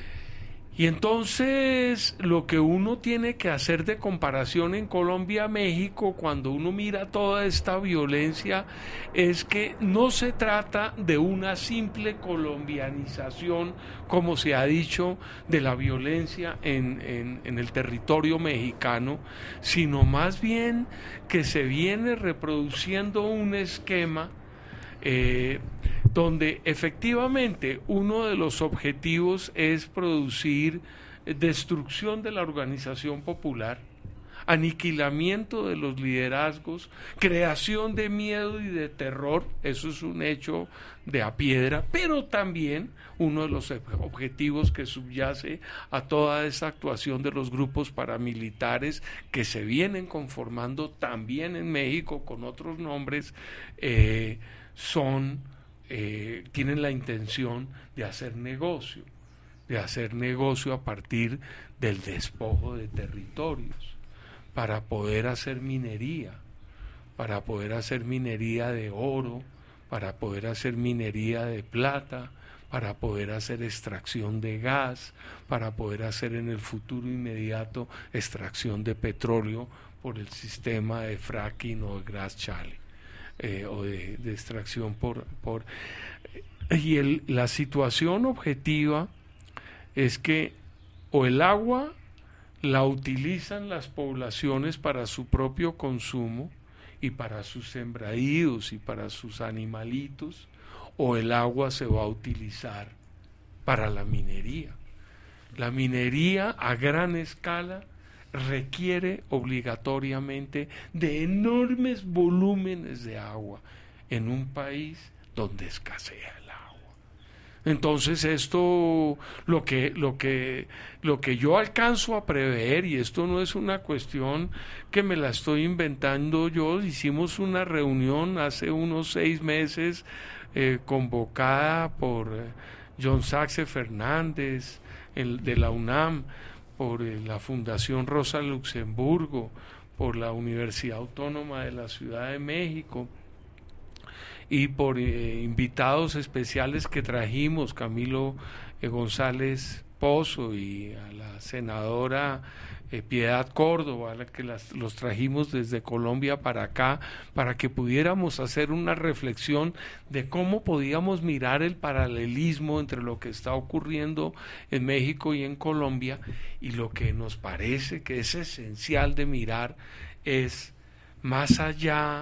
Y entonces lo que uno tiene que hacer de comparación en Colombia a México, cuando uno mira toda esta violencia, es que no se trata de una simple colombianización, como se ha dicho, de la violencia en, en, en el territorio mexicano, sino más bien que se viene reproduciendo un esquema Eh, donde efectivamente uno de los objetivos es producir destrucción de la organización popular, aniquilamiento de los liderazgos, creación de miedo y de terror. Eso es un hecho de a piedra, pero también uno de los objetivos que subyace a toda esa actuación de los grupos paramilitares que se vienen conformando también en México con otros nombres, eh, son, eh, tienen la intención de hacer negocio, de hacer negocio a partir del despojo de territorios, para poder hacer minería, para poder hacer minería de oro, para poder hacer minería de plata, para poder hacer extracción de gas, para poder hacer en el futuro inmediato extracción de petróleo por el sistema de fracking o de gas shale. Eh, o de, de extracción por, por y el, la situación objetiva es que o el agua la utilizan las poblaciones para su propio consumo y para sus sembradíos y para sus animalitos, o el agua se va a utilizar para la minería. La minería a gran escala requiere obligatoriamente de enormes volúmenes de agua en un país donde escasea el agua. Entonces esto, lo que, lo que, lo que yo alcanzo a prever, y esto no es una cuestión que me la estoy inventando yo, hicimos una reunión hace unos seis meses eh, convocada por eh, John Saxe Fernández, el, de la UNAM, por eh, la Fundación Rosa Luxemburgo, por la Universidad Autónoma de la Ciudad de México, y por eh, invitados especiales que trajimos, Camilo eh, González Pozo y a la senadora eh, Piedad Córdoba, a la que las, los trajimos desde Colombia para acá, para que pudiéramos hacer una reflexión de cómo podíamos mirar el paralelismo entre lo que está ocurriendo en México y en Colombia, y lo que nos parece que es esencial de mirar es, más allá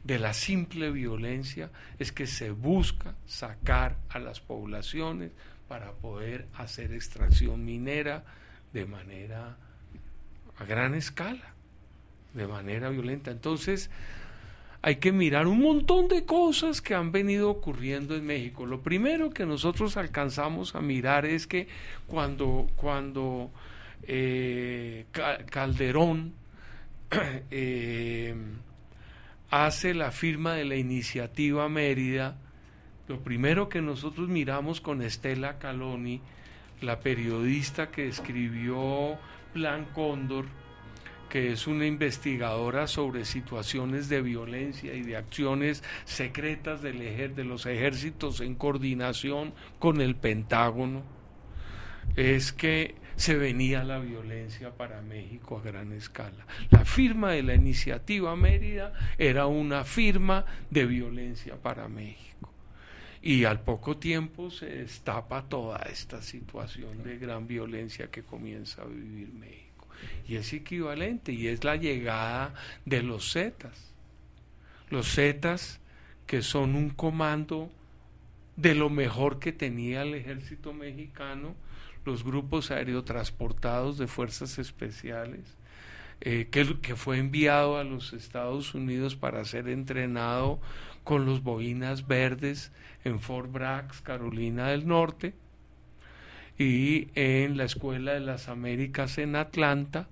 de la simple violencia es que se busca sacar a las poblaciones para poder hacer extracción minera de manera a gran escala, de manera violenta. Entonces hay que mirar un montón de cosas que han venido ocurriendo en México. Lo primero que nosotros alcanzamos a mirar es que cuando, cuando eh, Calderón eh, hace la firma de la iniciativa Mérida, lo primero que nosotros miramos con Estela Caloni, la periodista que escribió Plan Cóndor, que es una investigadora sobre situaciones de violencia y de acciones secretas del ejer- de los ejércitos en coordinación con el Pentágono, es que se venía la violencia para México a gran escala. La firma de la iniciativa Mérida era una firma de violencia para México. Y al poco tiempo se destapa toda esta situación de gran violencia que comienza a vivir México. Y es equivalente, y es la llegada de los Zetas. Los Zetas, que son un comando de lo mejor que tenía el ejército mexicano, los grupos aerotransportados de fuerzas especiales, eh, que, que fue enviado a los Estados Unidos para ser entrenado con los boinas verdes en Fort Bragg, Carolina del Norte, y en la Escuela de las Américas en Atlanta,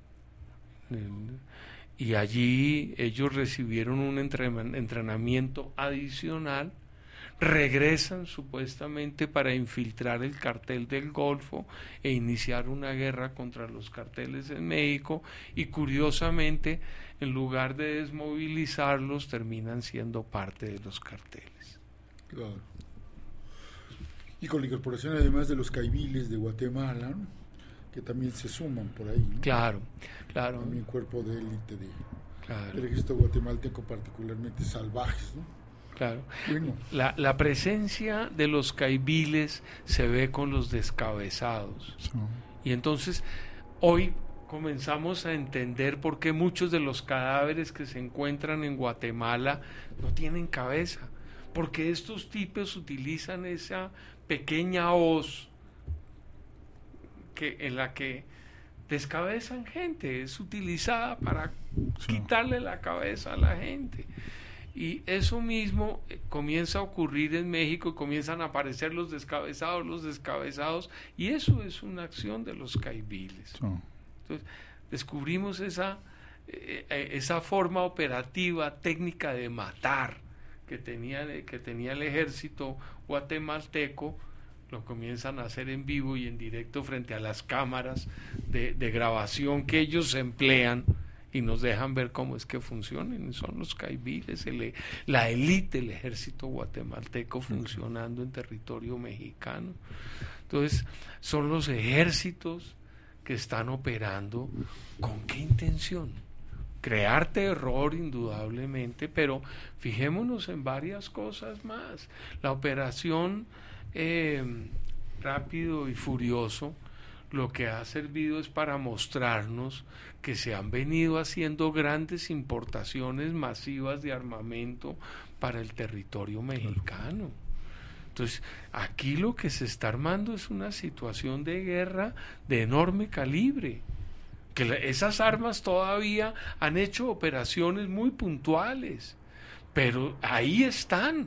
y allí ellos recibieron un entrenamiento adicional, regresan supuestamente para infiltrar el cartel del Golfo e iniciar una guerra contra los carteles en México, y curiosamente, en lugar de desmovilizarlos, terminan siendo parte de los carteles. Claro. Y con la incorporación además de los caibiles de Guatemala, ¿no?, que también se suman por ahí, ¿no? Claro, claro. También cuerpo de élite de, claro. del ejército guatemalteco, particularmente salvajes, ¿no? Claro. Bueno. La, la presencia de los caibiles se ve con los descabezados. Sí. Y entonces, hoy comenzamos a entender por qué muchos de los cadáveres que se encuentran en Guatemala no tienen cabeza. Porque estos tipos utilizan esa pequeña hoz que, en la que descabezan gente, es utilizada para sí. quitarle la cabeza a la gente. Y eso mismo eh, comienza a ocurrir en México, y comienzan a aparecer los descabezados, los descabezados, y eso es una acción de los caibiles. Sí. Entonces, descubrimos esa, eh, esa forma operativa, técnica de matar que tenía, que tenía el ejército guatemalteco. Lo comienzan a hacer en vivo y en directo frente a las cámaras de, de grabación que ellos emplean, y nos dejan ver cómo es que funcionan. Son los caibiles, el, la élite del ejército guatemalteco funcionando en territorio mexicano. Entonces, son los ejércitos que están operando. ¿Con qué intención? Crear terror, indudablemente, pero fijémonos en varias cosas más. La operación eh, Rápido y Furioso lo que ha servido es para mostrarnos que se han venido haciendo grandes importaciones masivas de armamento para el territorio mexicano. Entonces, aquí lo que se está armando es una situación de guerra de enorme calibre, que la, esas armas todavía han hecho operaciones muy puntuales, pero ahí están,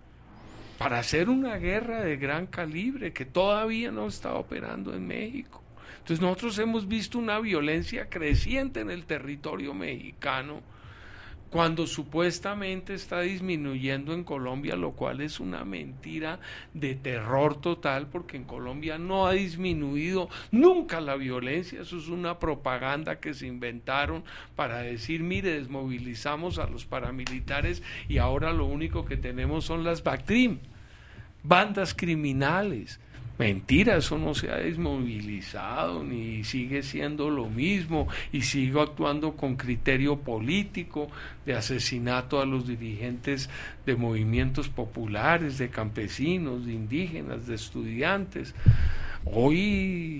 para hacer una guerra de gran calibre que todavía no está operando en México. Entonces nosotros hemos visto una violencia creciente en el territorio mexicano, cuando supuestamente está disminuyendo en Colombia, lo cual es una mentira de terror total, porque en Colombia no ha disminuido nunca la violencia. Eso es una propaganda que se inventaron para decir, mire, desmovilizamos a los paramilitares y ahora lo único que tenemos son las BACTRIM, bandas criminales. Mentira, eso no se ha desmovilizado, ni sigue siendo lo mismo, y sigue actuando con criterio político de asesinato a los dirigentes de movimientos populares, de campesinos, de indígenas, de estudiantes. Hoy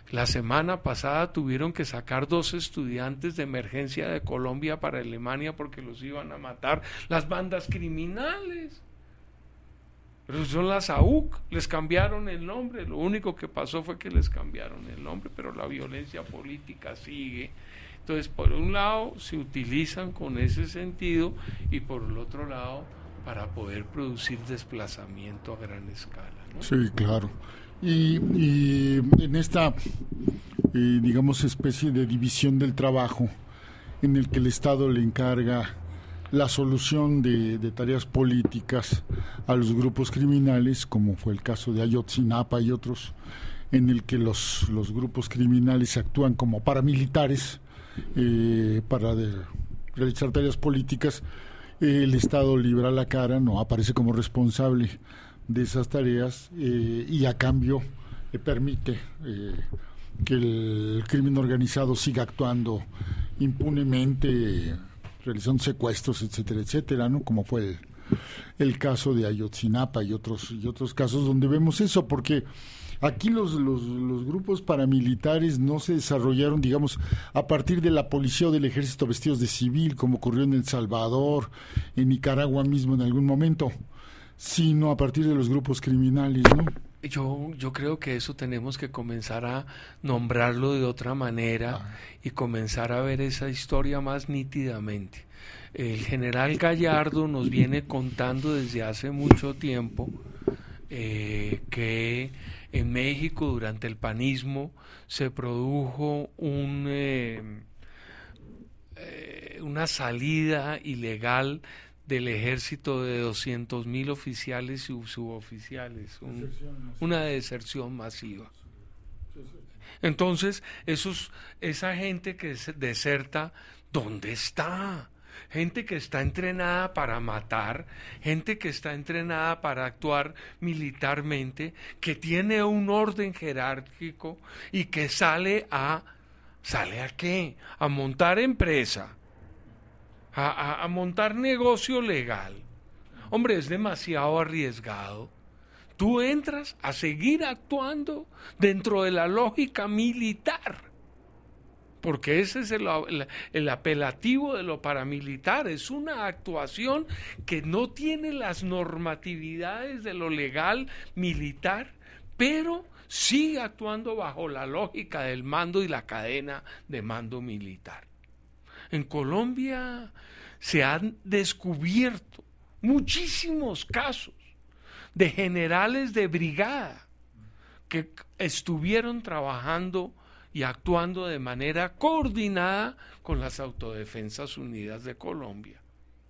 La semana pasada tuvieron que sacar dos estudiantes de emergencia de Colombia para Alemania porque los iban a matar las bandas criminales. Pero son las A U C, les cambiaron el nombre, lo único que pasó fue que les cambiaron el nombre, pero la violencia política sigue. Entonces, por un lado, se utilizan con ese sentido y por el otro lado, para poder producir desplazamiento a gran escala, ¿no? Sí, claro. Y, y en esta, eh, digamos, especie de división del trabajo, en el que el Estado le encarga la solución de, de tareas políticas a los grupos criminales, como fue el caso de Ayotzinapa y otros, en el que los, los grupos criminales actúan como paramilitares eh, para de, realizar tareas políticas, eh, el Estado libra la cara, no aparece como responsable de esas tareas eh, y a cambio eh, permite eh, que el crimen organizado siga actuando impunemente, eh, realizando secuestros, etcétera, etcétera, ¿no? Como fue el, el caso de Ayotzinapa y otros y otros casos donde vemos eso, porque aquí los, los, los grupos paramilitares no se desarrollaron, digamos, a partir de la policía o del ejército vestidos de civil, como ocurrió en El Salvador, en Nicaragua mismo en algún momento, sino a partir de los grupos criminales, ¿no? Yo, yo creo que eso tenemos que comenzar a nombrarlo de otra manera ah. y comenzar a ver esa historia más nítidamente. El general Gallardo nos viene contando desde hace mucho tiempo eh, que en México durante el panismo se produjo un, eh, eh, una salida ilegal del ejército de doscientos mil oficiales y suboficiales, un, una deserción masiva. Entonces, esos, esa gente que deserta, ¿dónde está? Gente que está entrenada para matar, gente que está entrenada para actuar militarmente, que tiene un orden jerárquico y que sale a, ¿sale a qué? A montar empresa. A, a, a montar negocio legal. Hombre, es demasiado arriesgado. Tú entras a seguir actuando dentro de la lógica militar, porque ese es el, el, el apelativo de lo paramilitar. Es una actuación que no tiene las normatividades de lo legal militar, pero sigue actuando bajo la lógica del mando y la cadena de mando militar. En Colombia se han descubierto muchísimos casos de generales de brigada que estuvieron trabajando y actuando de manera coordinada con las Autodefensas Unidas de Colombia,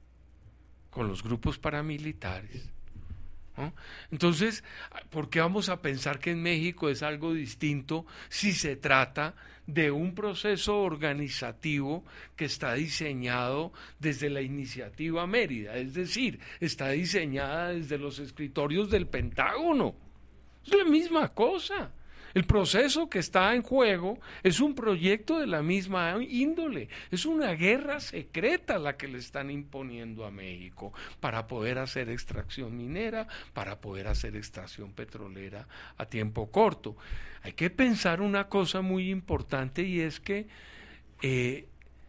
con los grupos paramilitares, ¿no? Entonces, ¿por qué vamos a pensar que en México es algo distinto si se trata de un proceso organizativo que está diseñado desde la Iniciativa Mérida? Es decir, está diseñada desde los escritorios del Pentágono. Es la misma cosa. El proceso que está en juego es un proyecto de la misma índole. Es una guerra secreta la que le están imponiendo a México para poder hacer extracción minera, para poder hacer extracción petrolera a tiempo corto. Hay que pensar una cosa muy importante, y es que eh,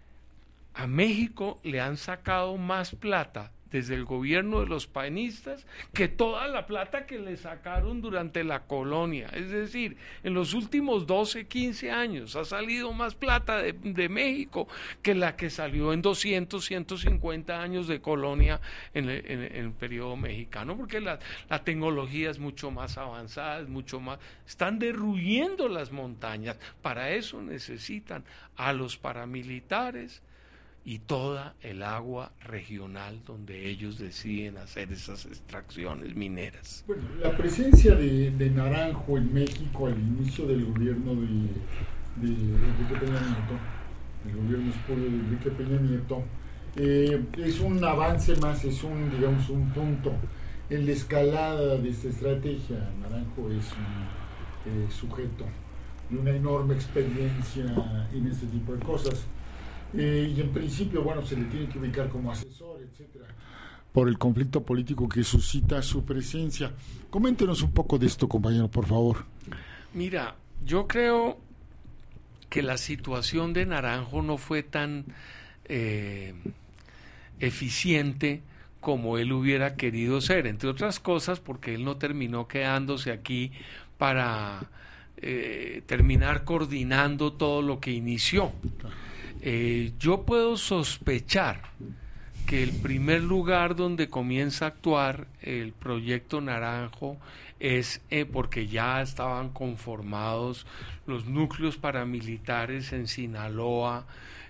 a México le han sacado más plata desde el gobierno de los panistas que toda la plata que le sacaron durante la colonia. Es decir, en los últimos doce, quince años ha salido más plata de, de México que la que salió en doscientos, ciento cincuenta años de colonia en el, en, en el periodo mexicano, porque la, la tecnología es mucho más avanzada, es mucho más... Están derruyendo las montañas. Para eso necesitan a los paramilitares y toda el agua regional donde ellos deciden hacer esas extracciones mineras. Bueno, la presencia de, de Naranjo en México al inicio del gobierno de, de Enrique Peña Nieto, el gobierno espurio de Enrique Peña Nieto, eh, es un avance más, es un, digamos, un punto en la escalada de esta estrategia. Naranjo es un eh, sujeto de una enorme experiencia en este tipo de cosas. Eh, y en principio, bueno, se le tiene que ubicar como asesor, etcétera, por el conflicto político que suscita su presencia. Coméntenos un poco de esto, compañero, por favor. Mira, yo creo que la situación de Naranjo no fue tan eh, eficiente como él hubiera querido ser, entre otras cosas porque él no terminó quedándose aquí para eh, terminar coordinando todo lo que inició. Eh, yo puedo sospechar que el primer lugar donde comienza a actuar el proyecto Naranjo es eh, porque ya estaban conformados los núcleos paramilitares en Sinaloa,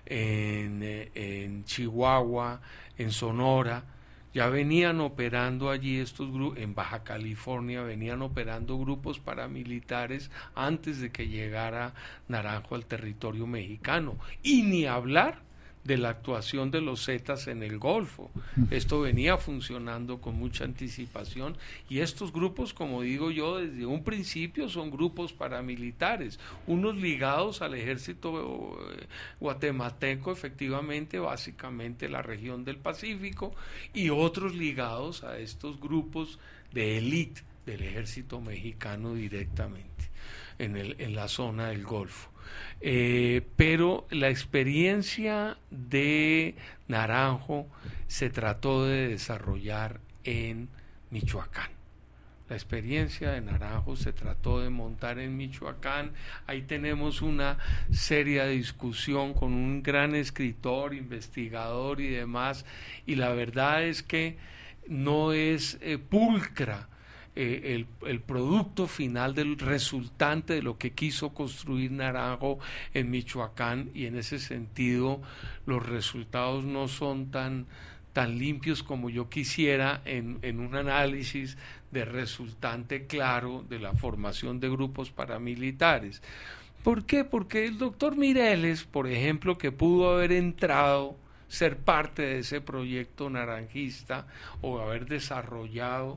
en, eh, en Chihuahua, en Sonora. Ya venían operando allí estos grupos, en Baja California venían operando grupos paramilitares antes de que llegara Naranjo al territorio mexicano, y ni hablar de la actuación de los Zetas en el Golfo. Esto venía funcionando con mucha anticipación, y estos grupos, como digo yo, desde un principio son grupos paramilitares, unos ligados al ejército guatemalteco, efectivamente, básicamente la región del Pacífico, y otros ligados a estos grupos de élite del ejército mexicano directamente en, el, en la zona del Golfo. Eh, pero la experiencia de Naranjo se trató de desarrollar en Michoacán. La experiencia de Naranjo se trató de montar en Michoacán. Ahí tenemos una seria discusión con un gran escritor, investigador y demás, y la verdad es que no es eh, pulcra Eh, el, el producto final del resultante de lo que quiso construir Naranjo en Michoacán, y en ese sentido los resultados no son tan, tan limpios como yo quisiera en, en un análisis de resultante claro de la formación de grupos paramilitares. ¿Por qué? Porque el doctor Mireles, por ejemplo, que pudo haber entrado, ser parte de ese proyecto naranjista o haber desarrollado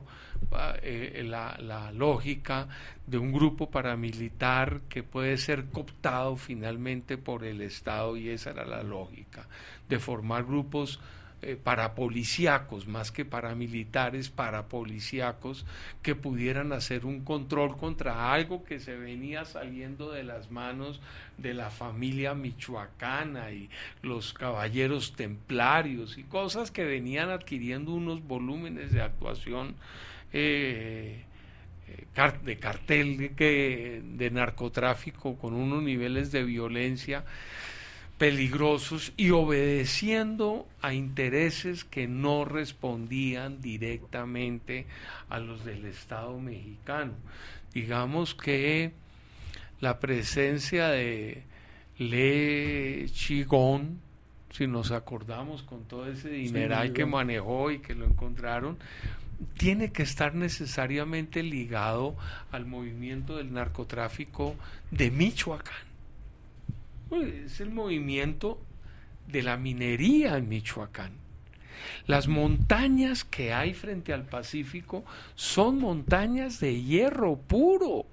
eh, la, la lógica de un grupo paramilitar que puede ser cooptado finalmente por el Estado, y esa era la lógica de formar grupos eh, parapolicíacos, más que paramilitares, parapolicíacos, que pudieran hacer un control contra algo que se venía saliendo de las manos de la familia michoacana y los caballeros templarios, y cosas que venían adquiriendo unos volúmenes de actuación eh, de cartel de, de narcotráfico con unos niveles de violencia peligrosos, y obedeciendo a intereses que no respondían directamente a los del Estado mexicano. Digamos que la presencia de Le Chigón, si nos acordamos, con todo ese dineral sí, que manejó y que lo encontraron, tiene que estar necesariamente ligado al movimiento del narcotráfico de Michoacán. Es el movimiento de la minería en Michoacán. Las montañas que hay frente al Pacífico son montañas de hierro puro.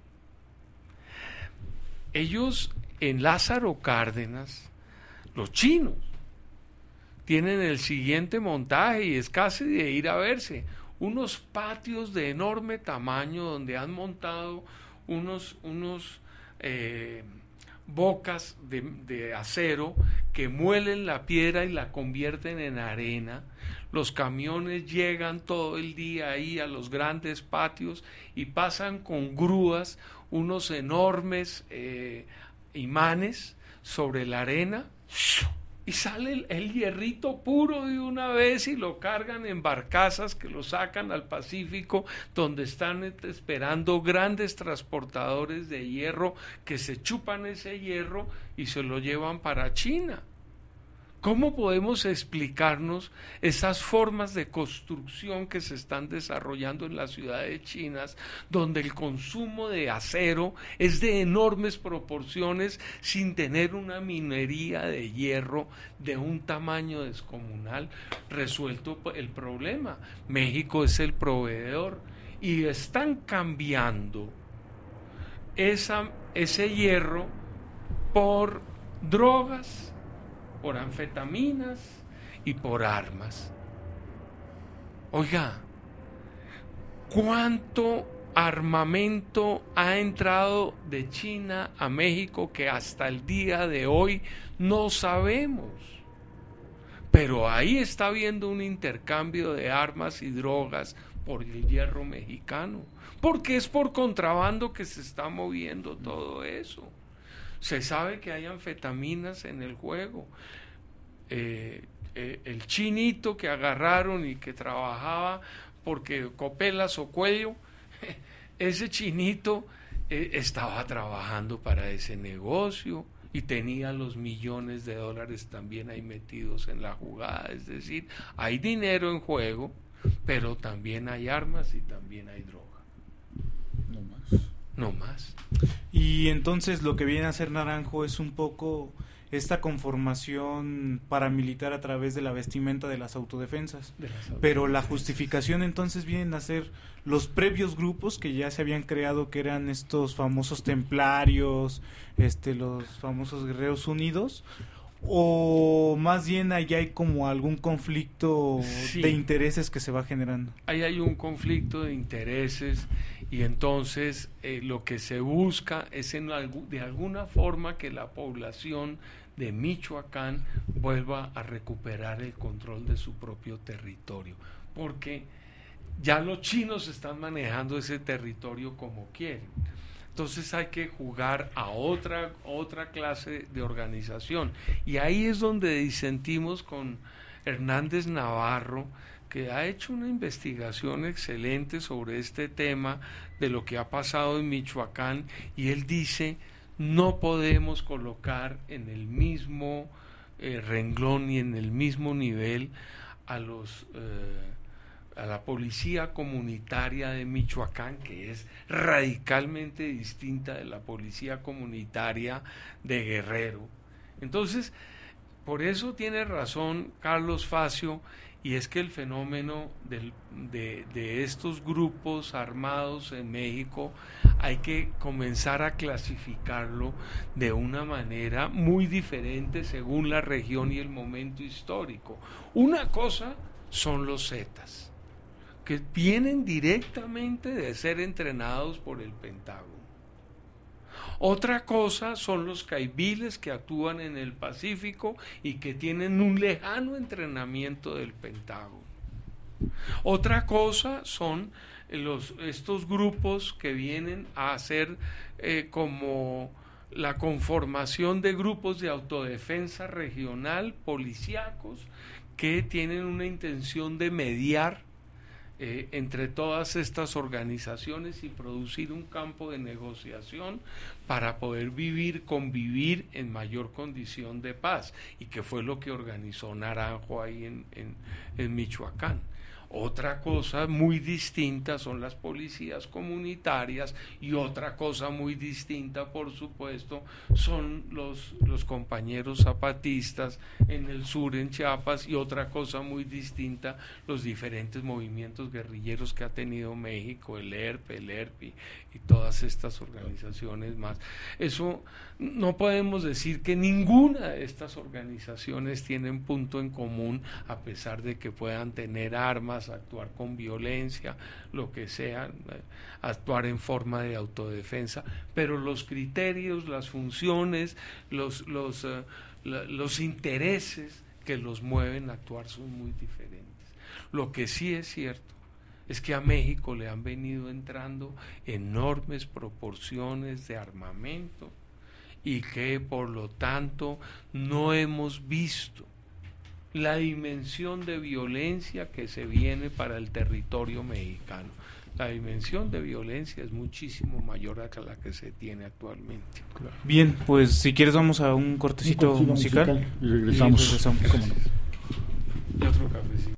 Ellos en Lázaro Cárdenas, los chinos, tienen el siguiente montaje, y es casi de ir a verse, unos patios de enorme tamaño donde han montado unos, unos eh, bocas de, de acero que muelen la piedra y la convierten en arena. Los camiones llegan todo el día ahí a los grandes patios y pasan con grúas unos enormes eh, imanes sobre la arena, y sale el, el hierrito puro de una vez, y lo cargan en barcazas que lo sacan al Pacífico, donde están esperando grandes transportadores de hierro que se chupan ese hierro y se lo llevan para China. ¿Cómo podemos explicarnos esas formas de construcción que se están desarrollando en las ciudades chinas, donde el consumo de acero es de enormes proporciones, sin tener una minería de hierro de un tamaño descomunal? Resuelto el problema, México es el proveedor, y están cambiando esa, ese hierro por drogas, por anfetaminas y por armas. Oiga, ¿cuánto armamento ha entrado de China a México que hasta el día de hoy no sabemos. Pero ahí está habiendo un intercambio de armas y drogas por el hierro mexicano, porque es por contrabando que se está moviendo todo eso. Se sabe que hay anfetaminas en el juego. Eh, eh, el chinito que agarraron y que trabajaba porque Copelas o Cuello, ese chinito eh, estaba trabajando para ese negocio y tenía los millones de dólares también ahí metidos en la jugada. Es decir, hay dinero en juego, pero también hay armas y también hay droga. No más. No más. Y entonces lo que viene a hacer Naranjo es un poco esta conformación paramilitar a través de la vestimenta de las autodefensas. De las autodefensas. Pero la justificación entonces vienen a ser los previos grupos que ya se habían creado, que eran estos famosos templarios, este, los famosos guerreros unidos, o más bien allá hay como algún conflicto sí. de intereses que se va generando. Ahí hay un conflicto de intereses y entonces eh, lo que se busca es en algu- de alguna forma que la población de Michoacán vuelva a recuperar el control de su propio territorio, porque ya los chinos están manejando ese territorio como quieren. Entonces hay que jugar a otra, otra clase de organización. Y ahí es donde disentimos con Hernández Navarro, que ha hecho una investigación excelente sobre este tema de lo que ha pasado en Michoacán, y él dice, no podemos colocar en el mismo eh, renglón y en el mismo nivel a los... Eh, a la policía comunitaria de Michoacán, que es radicalmente distinta de la policía comunitaria de Guerrero. Entonces, por eso tiene razón Carlos Facio, y es que el fenómeno del, de, de estos grupos armados en México hay que comenzar a clasificarlo de una manera muy diferente según la región y el momento histórico. Una cosa son los Zetas, que vienen directamente de ser entrenados por el Pentágono. Otra cosa son los caiviles que actúan en el Pacífico y que tienen un lejano entrenamiento del Pentágono. Otra cosa son los, estos grupos que vienen a hacer eh, como la conformación de grupos de autodefensa regional, policíacos, que tienen una intención de mediar Eh, entre todas estas organizaciones y producir un campo de negociación para poder vivir, convivir en mayor condición de paz, y que fue lo que organizó Naranjo ahí en, en, en Michoacán. Otra cosa muy distinta son las policías comunitarias, y otra cosa muy distinta, por supuesto, son los, los compañeros zapatistas en el sur, en Chiapas, y otra cosa muy distinta, los diferentes movimientos guerrilleros que ha tenido México, el E R P, el E R P I y todas estas organizaciones más. Eso no podemos decir que ninguna de estas organizaciones tienen punto en común, a pesar de que puedan tener armas, actuar con violencia, lo que sea, actuar en forma de autodefensa, pero los criterios, las funciones, los, los, uh, la, los intereses que los mueven a actuar son muy diferentes. Lo que sí es cierto es que a México le han venido entrando enormes proporciones de armamento, y que por lo tanto no hemos visto la dimensión de violencia que se viene para el territorio mexicano. La dimensión de violencia es muchísimo mayor a la que se tiene actualmente. Claro. Bien, pues si quieres vamos a un cortecito un musical, musical y regresamos. Y regresamos. ¿Cómo no? Y otro cafecito.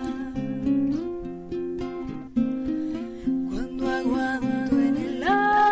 Cuando aguanto en el aire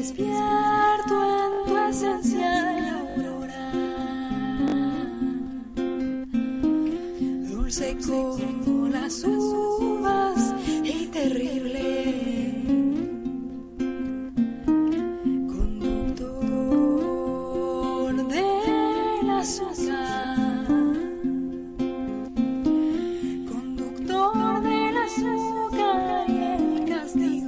despierto en tu esencia aurora, dulce como las uvas y terrible, conductor del azúcar, conductor del azúcar y el castigo.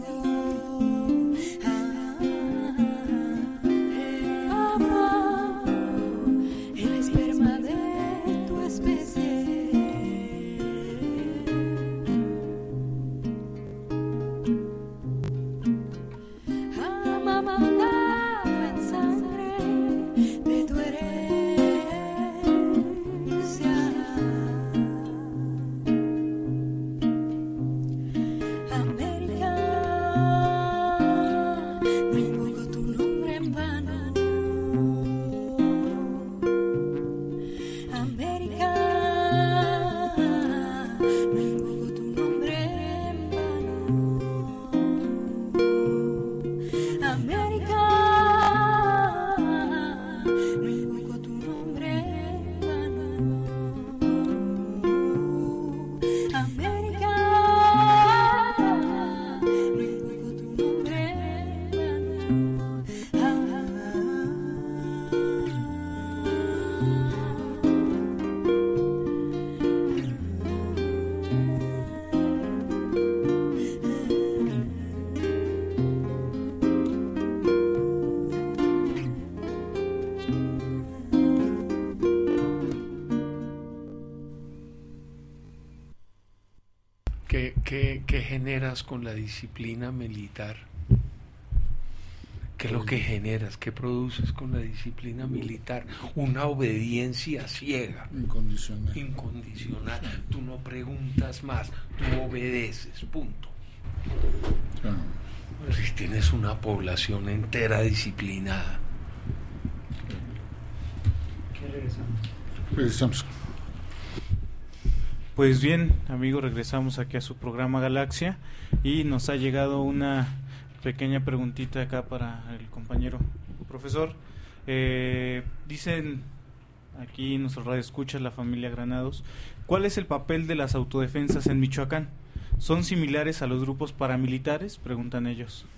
¿Qué, qué, qué generas con la disciplina militar? ¿Qué es lo que generas? ¿Qué produces con la disciplina militar? Una obediencia ciega. Incondicional. Incondicional. Tú no preguntas más, tú obedeces, punto. Claro. Si tienes una población entera disciplinada. ¿Qué regresamos? Regresamos. Pues bien, amigos, regresamos aquí a su programa Galaxia y nos ha llegado una pequeña preguntita acá para el compañero profesor. Eh, dicen aquí nuestros radioescuchas, la familia Granados, ¿cuál es el papel de las autodefensas en Michoacán? ¿Son similares a los grupos paramilitares?, preguntan ellos.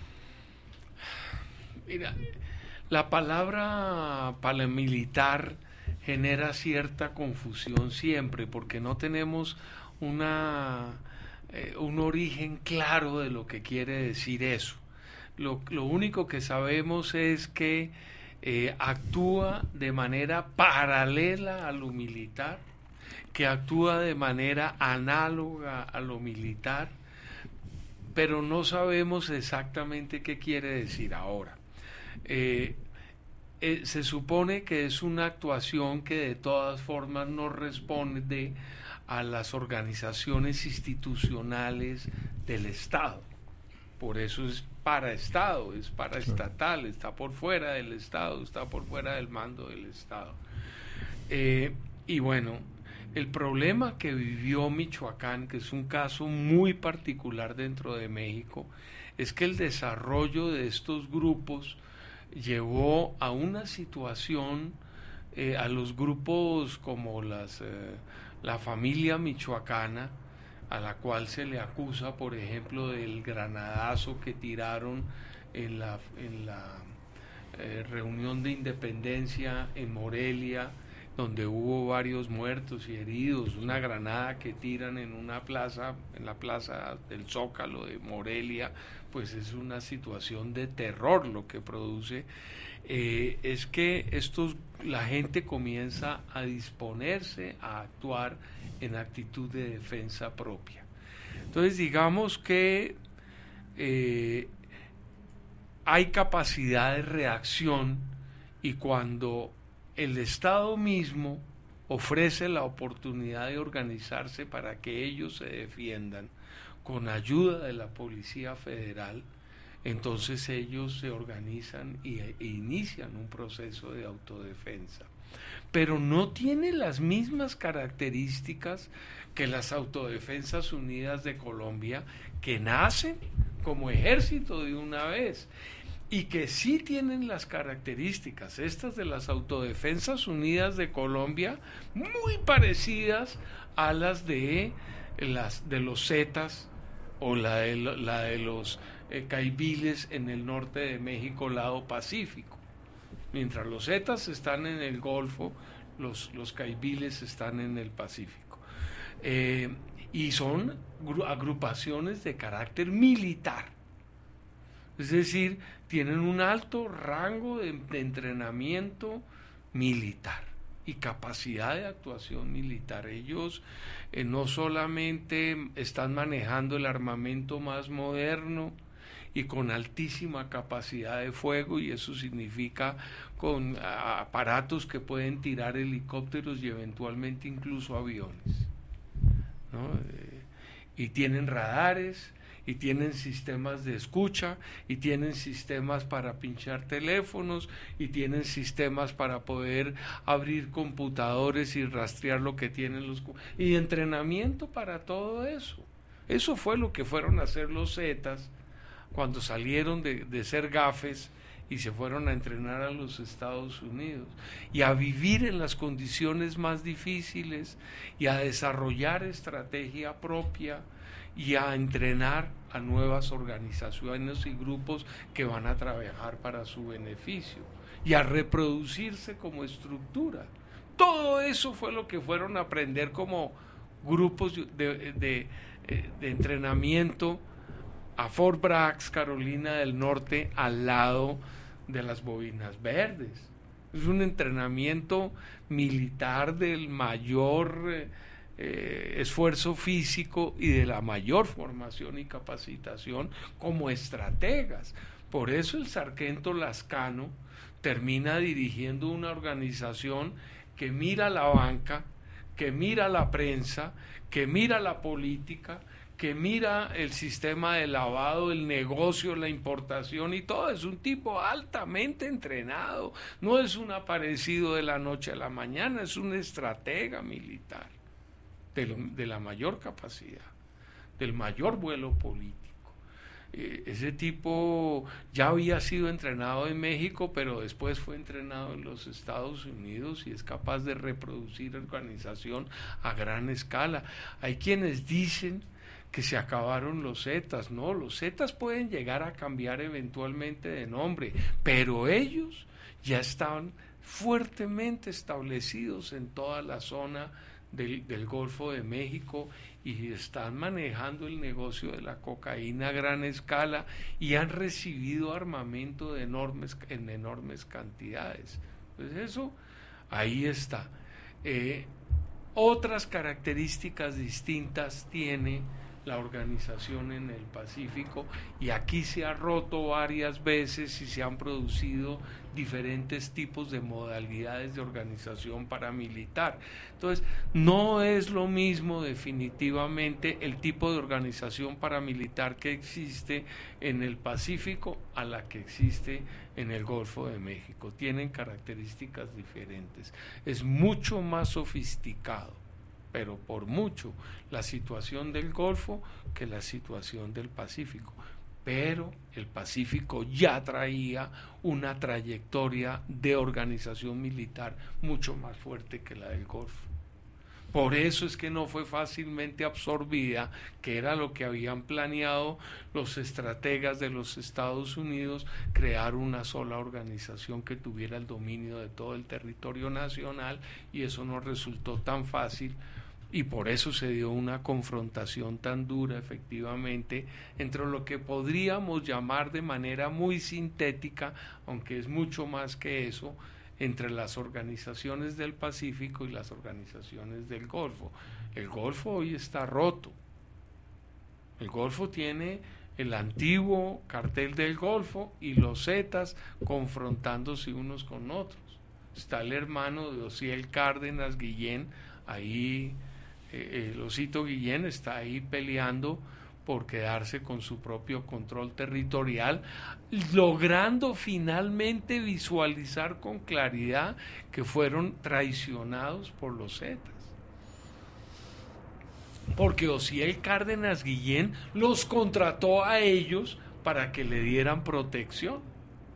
Mira, la palabra paramilitar genera cierta confusión siempre, porque no tenemos una eh, un origen claro de lo que quiere decir eso. Lo, lo único que sabemos es que eh, actúa de manera paralela a lo militar, que actúa de manera análoga a lo militar, pero no sabemos exactamente qué quiere decir ahora. Eh, Eh, se supone que es una actuación que de todas formas no responde a las organizaciones institucionales del Estado. Por eso es paraestado, es paraestatal, está por fuera del Estado, está por fuera del mando del Estado. Eh, y bueno, el problema que vivió Michoacán, que es un caso muy particular dentro de México, es que el desarrollo de estos grupos llevó a una situación, eh, a los grupos como las, eh, la familia michoacana, a la cual se le acusa, por ejemplo, del granadazo que tiraron en la, en la eh, reunión de independencia en Morelia, donde hubo varios muertos y heridos, una granada que tiran en una plaza, en la plaza del Zócalo de Morelia, pues es una situación de terror lo que produce. Eh, es que estos, la gente comienza a disponerse a actuar en actitud de defensa propia. Entonces digamos que eh, hay capacidad de reacción, y cuando el Estado mismo ofrece la oportunidad de organizarse para que ellos se defiendan con ayuda de la Policía Federal, entonces ellos se organizan y, e inician un proceso de autodefensa. Pero no tiene las mismas características que las Autodefensas Unidas de Colombia, que nacen como ejército de una vez y que sí tienen las características estas de las Autodefensas Unidas de Colombia, muy parecidas a las de las de los Zetas o la de, la de los eh, caibiles en el norte de México, lado Pacífico. Mientras los Zetas están en el Golfo, los, los caibiles están en el Pacífico. Eh, y son agrupaciones de carácter militar. Es decir, tienen un alto rango de, de entrenamiento militar y capacidad de actuación militar. Ellos eh, no solamente están manejando el armamento más moderno y con altísima capacidad de fuego, y eso significa con a, aparatos que pueden tirar helicópteros y eventualmente incluso aviones, ¿no? Eh, y tienen radares, y tienen sistemas de escucha, y tienen sistemas para pinchar teléfonos, y tienen sistemas para poder abrir computadores y rastrear lo que tienen los... y entrenamiento para todo eso. Eso fue lo que fueron a hacer los Zetas cuando salieron de, de ser gafes y se fueron a entrenar a los Estados Unidos, y a vivir en las condiciones más difíciles, y a desarrollar estrategia propia, y a entrenar a nuevas organizaciones y grupos que van a trabajar para su beneficio, y a reproducirse como estructura. Todo eso fue lo que fueron a aprender como grupos de, de, de entrenamiento a Fort Bragg, Carolina del Norte, al lado de las Bobinas Verdes. Es un entrenamiento militar del mayor eh, eh, esfuerzo físico y de la mayor formación y capacitación como estrategas. Por eso el sargento Lascano termina dirigiendo una organización que mira la banca, que mira la prensa, que mira la política, que mira el sistema de lavado, el negocio, la importación y todo. Es un tipo altamente entrenado, no es un aparecido de la noche a la mañana, es un estratega militar de, lo, de la mayor capacidad, del mayor vuelo político. Eh, ese tipo ya había sido entrenado en México, pero después fue entrenado en los Estados Unidos y es capaz de reproducir organización a gran escala. Hay quienes dicen que se acabaron los Zetas. No, los Zetas pueden llegar a cambiar eventualmente de nombre, pero ellos ya están fuertemente establecidos en toda la zona del, del Golfo de México, y están manejando el negocio de la cocaína a gran escala, y han recibido armamento de enormes, en enormes cantidades. Pues eso, ahí está. Eh, otras características distintas tiene la organización en el Pacífico, y aquí se ha roto varias veces y se han producido diferentes tipos de modalidades de organización paramilitar. Entonces, no es lo mismo definitivamente el tipo de organización paramilitar que existe en el Pacífico a la que existe en el Golfo de México. Tienen características diferentes. Es mucho más sofisticado, pero por mucho, la situación del Golfo que la situación del Pacífico. Pero el Pacífico ya traía una trayectoria de organización militar mucho más fuerte que la del Golfo. Por eso es que no fue fácilmente absorbida, que era lo que habían planeado los estrategas de los Estados Unidos, crear una sola organización que tuviera el dominio de todo el territorio nacional, y eso no resultó tan fácil. Y por eso se dio una confrontación tan dura, efectivamente, entre lo que podríamos llamar de manera muy sintética, aunque es mucho más que eso, entre las organizaciones del Pacífico y las organizaciones del Golfo. El Golfo hoy está roto. El Golfo tiene el antiguo cartel del Golfo y los Zetas confrontándose unos con otros. Está el hermano de Osiel Cárdenas Guillén ahí. El Osito Guillén está ahí peleando por quedarse con su propio control territorial, logrando finalmente visualizar con claridad que fueron traicionados por los Zetas. Porque Osiel Cárdenas Guillén los contrató a ellos para que le dieran protección.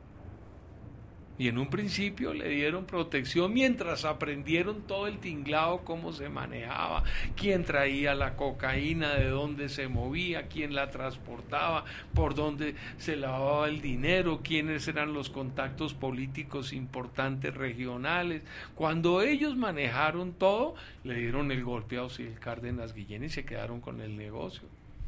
Y en un principio le dieron protección mientras aprendieron todo el tinglado, cómo se manejaba, quién traía la cocaína, de dónde se movía, quién la transportaba, por dónde se lavaba el dinero, quiénes eran los contactos políticos importantes regionales. Cuando ellos manejaron todo, le dieron el golpe a Osiel Cárdenas Guillén y se quedaron con el negocio.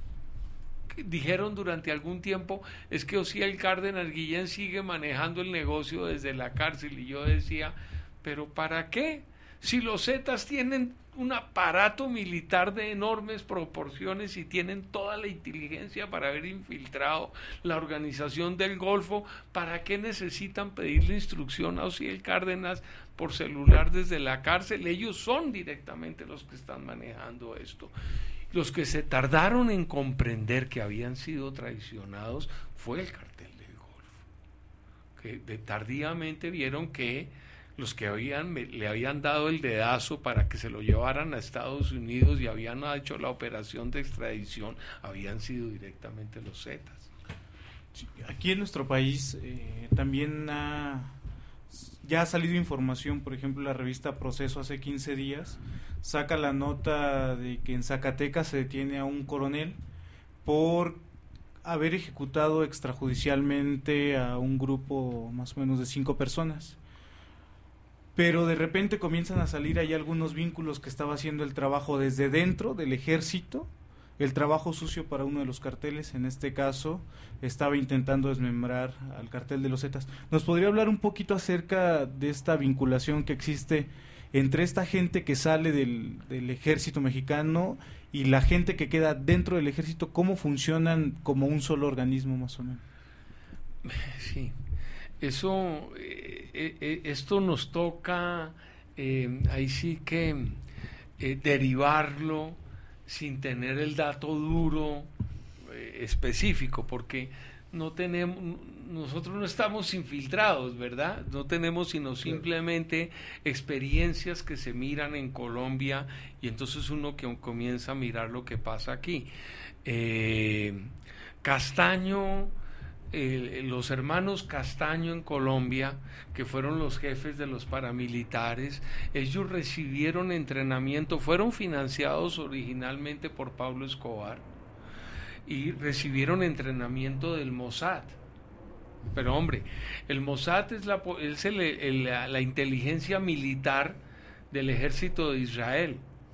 Dijeron durante algún tiempo, es que Osiel Cárdenas Guillén sigue manejando el negocio desde la cárcel, y yo decía, pero ¿para qué? Si los Zetas tienen un aparato militar de enormes proporciones y tienen toda la inteligencia para haber infiltrado la organización del Golfo, ¿para qué necesitan pedirle instrucción a Osiel Cárdenas por celular desde la cárcel? Ellos son directamente los que están manejando esto. Los que se tardaron en comprender que habían sido traicionados fue el cartel del Golfo, que de, tardíamente vieron que los que habían le habían dado el dedazo para que se lo llevaran a Estados Unidos y habían hecho la operación de extradición habían sido directamente los Zetas. Aquí en nuestro país eh, también ha, ya ha salido información, por ejemplo la revista Proceso hace quince días saca la nota de que en Zacatecas se detiene a un coronel por haber ejecutado extrajudicialmente a un grupo más o menos de cinco personas. Pero de repente comienzan a salir ahí algunos vínculos que estaba haciendo el trabajo desde dentro del ejército, el trabajo sucio para uno de los carteles, en este caso estaba intentando desmembrar al cartel de los Zetas. ¿Nos podría hablar un poquito acerca de esta vinculación que existe entre esta gente que sale del, del ejército mexicano y la gente que queda dentro del ejército? ¿Cómo funcionan como un solo organismo más o menos? Sí, eso, eh, eh, esto nos toca, eh, ahí sí que eh, derivarlo sin tener el dato duro eh, específico, porque no tenemos, nosotros no estamos infiltrados, ¿verdad? No tenemos sino simplemente experiencias que se miran en Colombia y entonces uno que comienza a mirar lo que pasa aquí. Eh, Castaño, eh, los hermanos Castaño en Colombia, que fueron los jefes de los paramilitares, ellos recibieron entrenamiento, fueron financiados originalmente por Pablo Escobar y recibieron entrenamiento del Mossad. Pero hombre, el Mossad es la, es el, el, la, la inteligencia militar del ejército de Israel,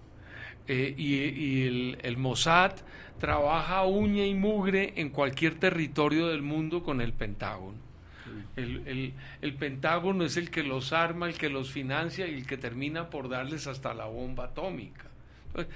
eh, y, y el, el Mossad trabaja uña y mugre en cualquier territorio del mundo con el Pentágono. El, el, el Pentágono es el que los arma, el que los financia y el que termina por darles hasta la bomba atómica. Entonces,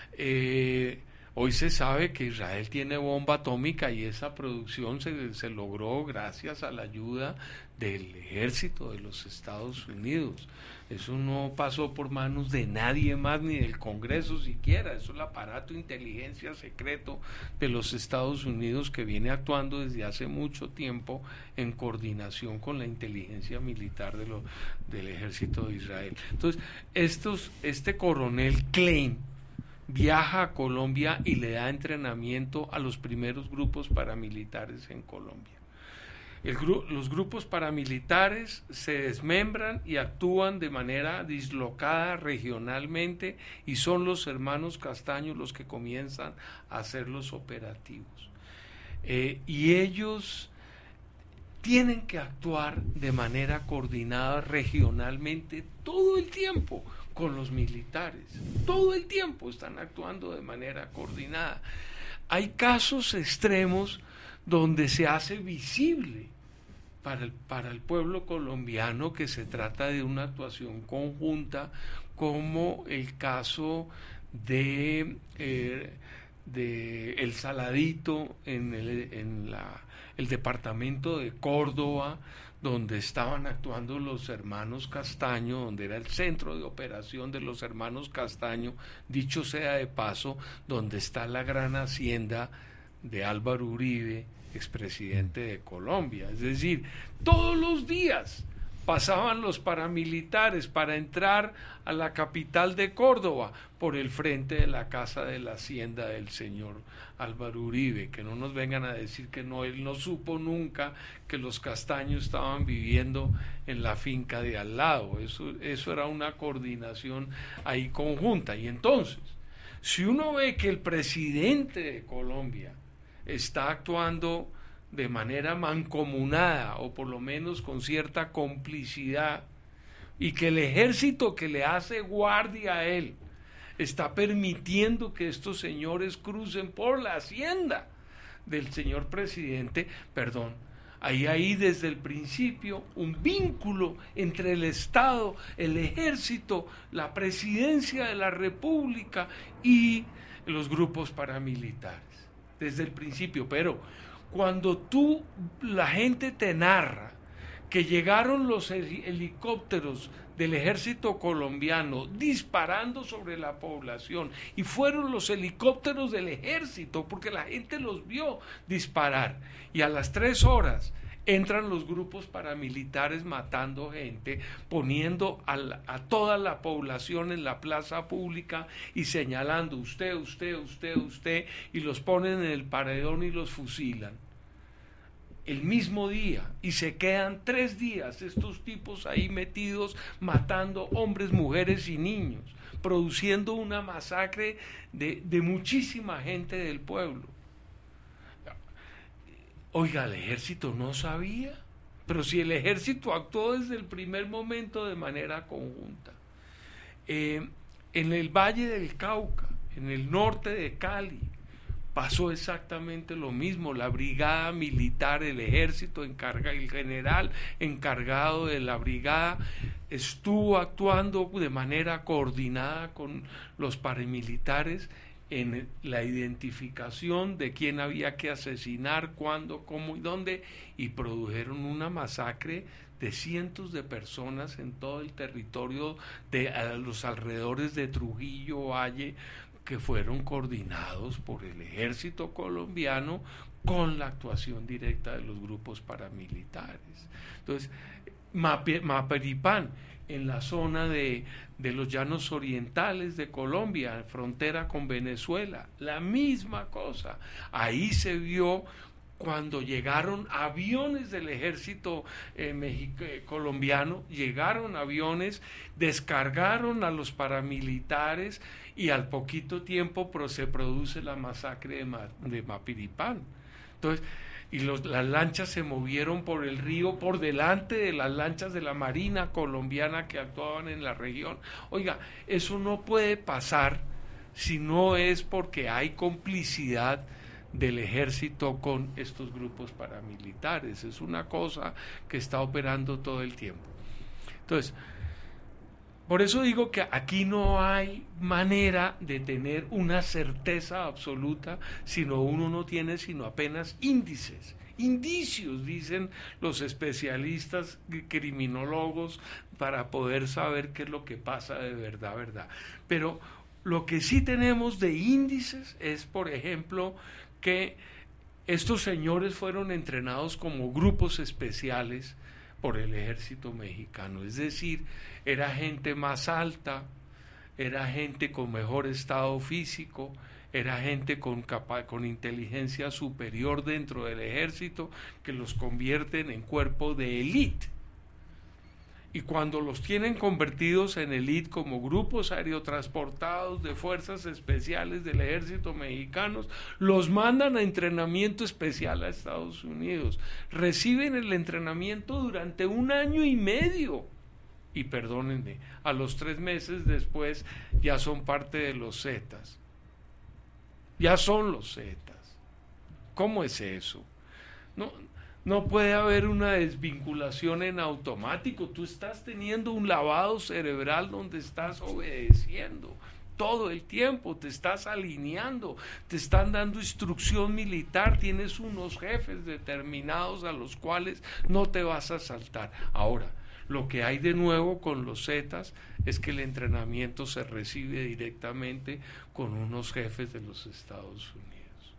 eh, hoy se sabe que Israel tiene bomba atómica y esa producción se, se logró gracias a la ayuda del ejército de los Estados Unidos. Eso no pasó por manos de nadie más, ni del Congreso siquiera. Eso es el aparato de inteligencia secreto de los Estados Unidos que viene actuando desde hace mucho tiempo en coordinación con la inteligencia militar de lo, del ejército de Israel. Entonces, estos, este coronel Klein viaja a Colombia y le da entrenamiento a los primeros grupos paramilitares en Colombia. El gru- los grupos paramilitares se desmembran y actúan de manera dislocada regionalmente y son los hermanos Castaño los que comienzan a hacer los operativos. Eh, y ellos tienen que actuar de manera coordinada regionalmente todo el tiempo con los militares, todo el tiempo están actuando de manera coordinada. Hay casos extremos donde se hace visible para el, para el pueblo colombiano que se trata de una actuación conjunta, como el caso de, eh, de El Saladito en el, en la, el departamento de Córdoba, donde estaban actuando los hermanos Castaño, donde era el centro de operación de los hermanos Castaño, dicho sea de paso, donde está la gran hacienda de Álvaro Uribe, expresidente de Colombia. Es decir, todos los días pasaban los paramilitares para entrar a la capital de Córdoba por el frente de la casa de la hacienda del señor Álvaro Uribe, que no nos vengan a decir que no, él no supo nunca que los Castaños estaban viviendo en la finca de al lado. Eso, eso era una coordinación ahí conjunta. Y entonces, si uno ve que el presidente de Colombia está actuando de manera mancomunada o por lo menos con cierta complicidad, y que el ejército que le hace guardia a él está permitiendo que estos señores crucen por la hacienda del señor presidente, perdón, ahí hay desde el principio un vínculo entre el Estado, el ejército, la presidencia de la República y los grupos paramilitares, desde el principio. Pero cuando tú, la gente te narra que llegaron los helicópteros del ejército colombiano disparando sobre la población, y fueron los helicópteros del ejército, porque la gente los vio disparar, y a las tres horas entran los grupos paramilitares matando gente, poniendo a, la, a toda la población en la plaza pública y señalando usted, usted, usted, usted, y los ponen en el paredón y los fusilan el mismo día, y se quedan tres días estos tipos ahí metidos matando hombres, mujeres y niños, produciendo una masacre de, de muchísima gente del pueblo. Oiga, el ejército no sabía, pero si el ejército actuó desde el primer momento de manera conjunta. Eh, en el Valle del Cauca, en el norte de Cali, pasó exactamente lo mismo. La brigada militar, el ejército encarga, el general encargado de la brigada estuvo actuando de manera coordinada con los paramilitares en la identificación de quién había que asesinar, cuándo, cómo y dónde, y produjeron una masacre de cientos de personas en todo el territorio de a los alrededores de Trujillo, Valle, que fueron coordinados por el ejército colombiano con la actuación directa de los grupos paramilitares. Entonces, Maperipán, en la zona de, de los llanos orientales de Colombia, frontera con Venezuela, la misma cosa. Ahí se vio cuando llegaron aviones del ejército eh, Mexico, eh, colombiano, llegaron aviones, descargaron a los paramilitares, y al poquito tiempo pro, se produce la masacre de, Ma, de Mapiripán. Entonces, y los, las lanchas se movieron por el río por delante de las lanchas de la Marina colombiana que actuaban en la región. Oiga, eso no puede pasar si no es porque hay complicidad del ejército con estos grupos paramilitares. Es una cosa que está operando todo el tiempo. Entonces, por eso digo que aquí no hay manera de tener una certeza absoluta, sino uno no tiene sino apenas índices, indicios, dicen los especialistas criminólogos, para poder saber qué es lo que pasa de verdad, verdad. Pero lo que sí tenemos de índices es, por ejemplo, que estos señores fueron entrenados como grupos especiales por el ejército mexicano, es decir, era gente más alta, era gente con mejor estado físico, era gente con, capa- con inteligencia superior dentro del ejército, que los convierten en cuerpo de élite. Y cuando los tienen convertidos en élite como grupos aerotransportados de fuerzas especiales del ejército mexicano, los mandan a entrenamiento especial a Estados Unidos. Reciben el entrenamiento durante un año y medio. Y perdónenme, a los tres meses después ya son parte de los Zetas. Ya son los Zetas. ¿Cómo es eso? No... No puede haber una desvinculación en automático. Tú estás teniendo un lavado cerebral donde estás obedeciendo todo el tiempo, te estás alineando, te están dando instrucción militar, tienes unos jefes determinados a los cuales no te vas a saltar. Ahora, lo que hay de nuevo con los Zetas es que el entrenamiento se recibe directamente con unos jefes de los Estados Unidos.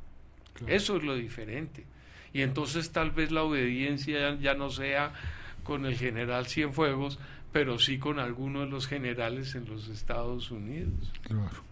Claro. Eso es lo diferente. Y entonces tal vez la obediencia ya, ya no sea con el general Cienfuegos, pero sí con algunos de los generales en los Estados Unidos. Claro.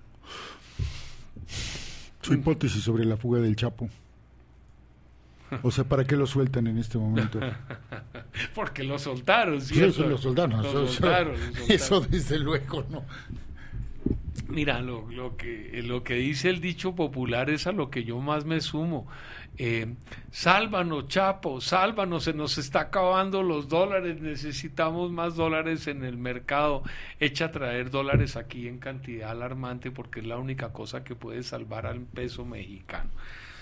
Su hipótesis sobre la fuga del Chapo. O sea, ¿para qué lo sueltan en este momento? Porque lo soltaron, Sí, ¿cierto? eso lo soltaron. Lo Eso, soltaron, lo soltaron. eso desde luego, ¿no? Mira, lo, lo, que, lo que dice el dicho popular es a lo que yo más me sumo. Eh, sálvanos, Chapo, sálvanos, se nos está acabando los dólares, necesitamos más dólares en el mercado. Echa a traer dólares aquí en cantidad alarmante porque es la única cosa que puede salvar al peso mexicano.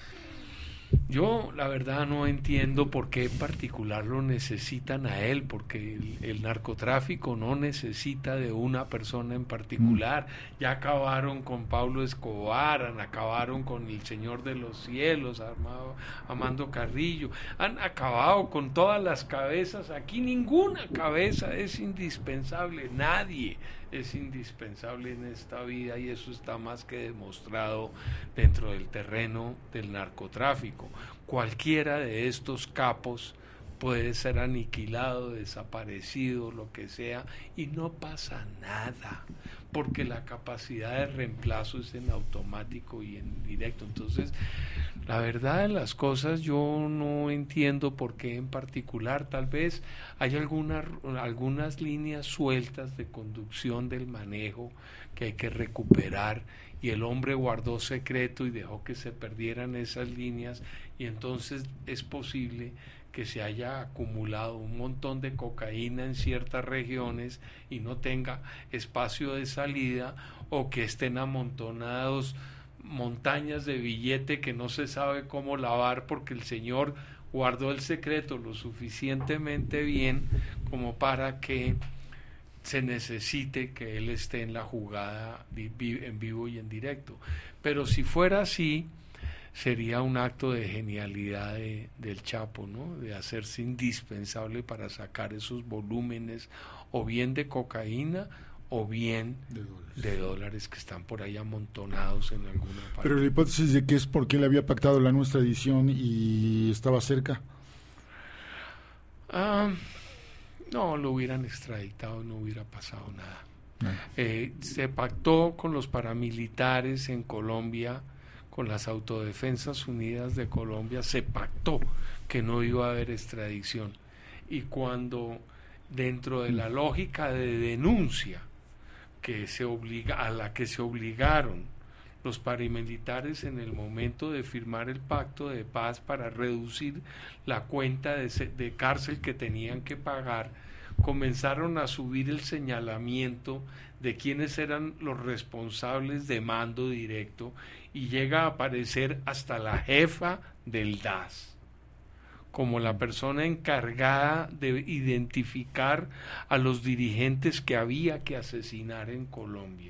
Yo la verdad no entiendo por qué en particular lo necesitan a él, porque el, el narcotráfico no necesita de una persona en particular. Ya acabaron con Pablo Escobar, acabaron con el Señor de los Cielos, Armado, Armando Carrillo, han acabado con todas las cabezas. Aquí ninguna cabeza es indispensable, nadie es indispensable en esta vida, y eso está más que demostrado dentro del terreno del narcotráfico. Cualquiera de estos capos puede ser aniquilado, desaparecido, lo que sea, y no pasa nada, porque la capacidad de reemplazo es en automático y en directo. Entonces, la verdad de las cosas, yo no entiendo por qué en particular. Tal vez hay algunas algunas líneas sueltas de conducción del manejo que hay que recuperar, y el hombre guardó secreto y dejó que se perdieran esas líneas, y entonces es posible que se haya acumulado un montón de cocaína en ciertas regiones y no tenga espacio de salida, o que estén amontonados montañas de billete que no se sabe cómo lavar porque el señor guardó el secreto lo suficientemente bien como para que se necesite que él esté en la jugada en vivo y en directo. Pero si fuera así, sería un acto de genialidad de, del Chapo, ¿no? De hacerse indispensable para sacar esos volúmenes, o bien de cocaína o bien de dólares. de dólares que están por ahí amontonados en alguna parte. Pero la hipótesis de que es porque él había pactado la nuestra edición y estaba cerca. Ah, no, lo hubieran extraditado, no hubiera pasado nada. No. Eh, se pactó con los paramilitares en Colombia, con las Autodefensas Unidas de Colombia, se pactó que no iba a haber extradición. Y cuando, dentro de la lógica de denuncia que se obliga, a la que se obligaron los paramilitares en el momento de firmar el pacto de paz para reducir la cuenta de, de cárcel que tenían que pagar, comenzaron a subir el señalamiento de quiénes eran los responsables de mando directo, y llega a aparecer hasta la jefa del D A S como la persona encargada de identificar a los dirigentes que había que asesinar en Colombia.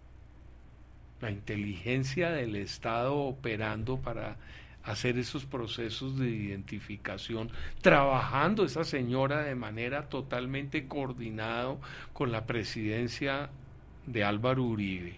La inteligencia del Estado operando para hacer esos procesos de identificación, trabajando esa señora de manera totalmente coordinada con la presidencia de Álvaro Uribe.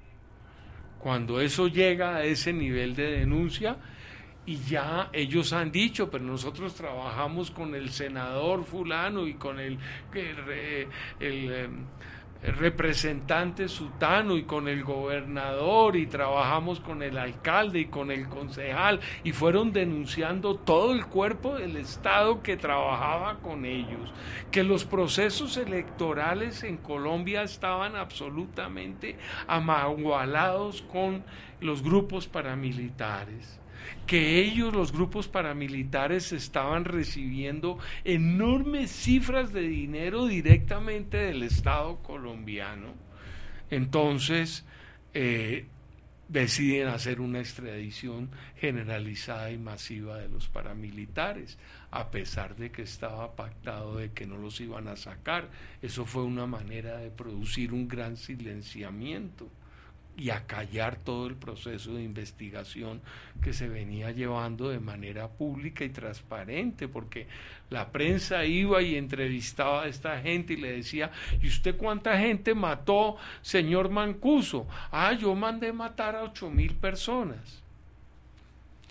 Cuando eso llega a ese nivel de denuncia, y ya ellos han dicho, pero nosotros trabajamos con el senador fulano y con el, el, el, el representante sutano y con el gobernador, y trabajamos con el alcalde y con el concejal, y fueron denunciando todo el cuerpo del Estado que trabajaba con ellos, que los procesos electorales en Colombia estaban absolutamente amagualados con los grupos paramilitares, que ellos, los grupos paramilitares, estaban recibiendo enormes cifras de dinero directamente del Estado colombiano. Entonces eh, deciden hacer una extradición generalizada y masiva de los paramilitares, a pesar de que estaba pactado de que no los iban a sacar. Eso fue una manera de producir un gran silenciamiento y acallar todo el proceso de investigación que se venía llevando de manera pública y transparente, porque la prensa iba y entrevistaba a esta gente y le decía: ¿y usted cuánta gente mató, señor Mancuso? Ah, yo mandé matar a ocho mil personas.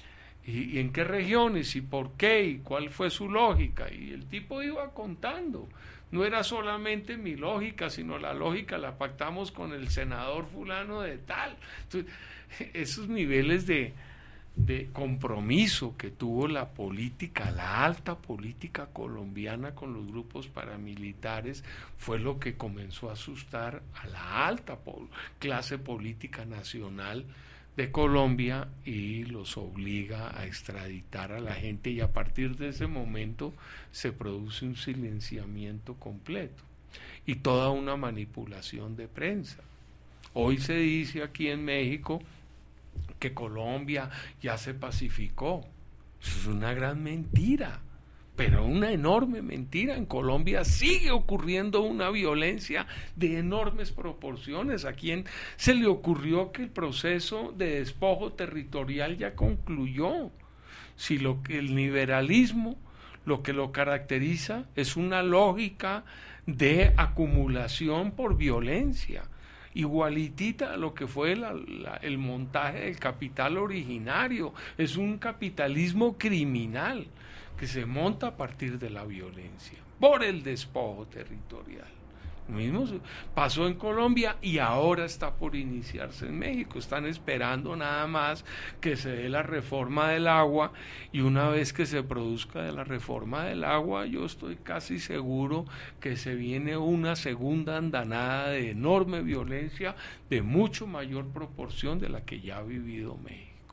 ¿Y, y en qué regiones? ¿Y por qué? ¿Y cuál fue su lógica? Y el tipo iba contando. No era solamente mi lógica, sino la lógica la pactamos con el senador fulano de tal. Entonces, esos niveles de, de compromiso que tuvo la política, la alta política colombiana con los grupos paramilitares, fue lo que comenzó a asustar a la alta po- clase política nacional de Colombia y los obliga a extraditar a la gente, y a partir de ese momento se produce un silenciamiento completo y toda una manipulación de prensa. Hoy se dice aquí en México que Colombia ya se pacificó. Eso es una gran mentira, pero una enorme mentira. En Colombia sigue ocurriendo una violencia de enormes proporciones. ¿A quién se le ocurrió que el proceso de despojo territorial ya concluyó? Si lo que el liberalismo, lo que lo caracteriza es una lógica de acumulación por violencia, igualitita a lo que fue la, la, el montaje del capital originario. Es un capitalismo criminal que se monta a partir de la violencia, por el despojo territorial. Lo mismo pasó en Colombia y ahora está por iniciarse en México. Están esperando nada más que se dé la reforma del agua, y una vez que se produzca de la reforma del agua, yo estoy casi seguro que se viene una segunda andanada de enorme violencia, de mucho mayor proporción de la que ya ha vivido México.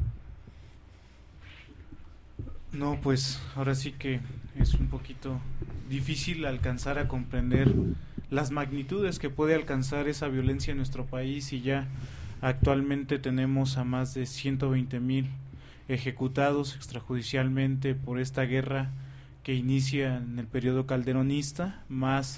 No, pues ahora sí que es un poquito difícil alcanzar a comprender las magnitudes que puede alcanzar esa violencia en nuestro país, y ya actualmente tenemos a más de ciento veinte mil ejecutados extrajudicialmente por esta guerra que inicia en el periodo calderonista, más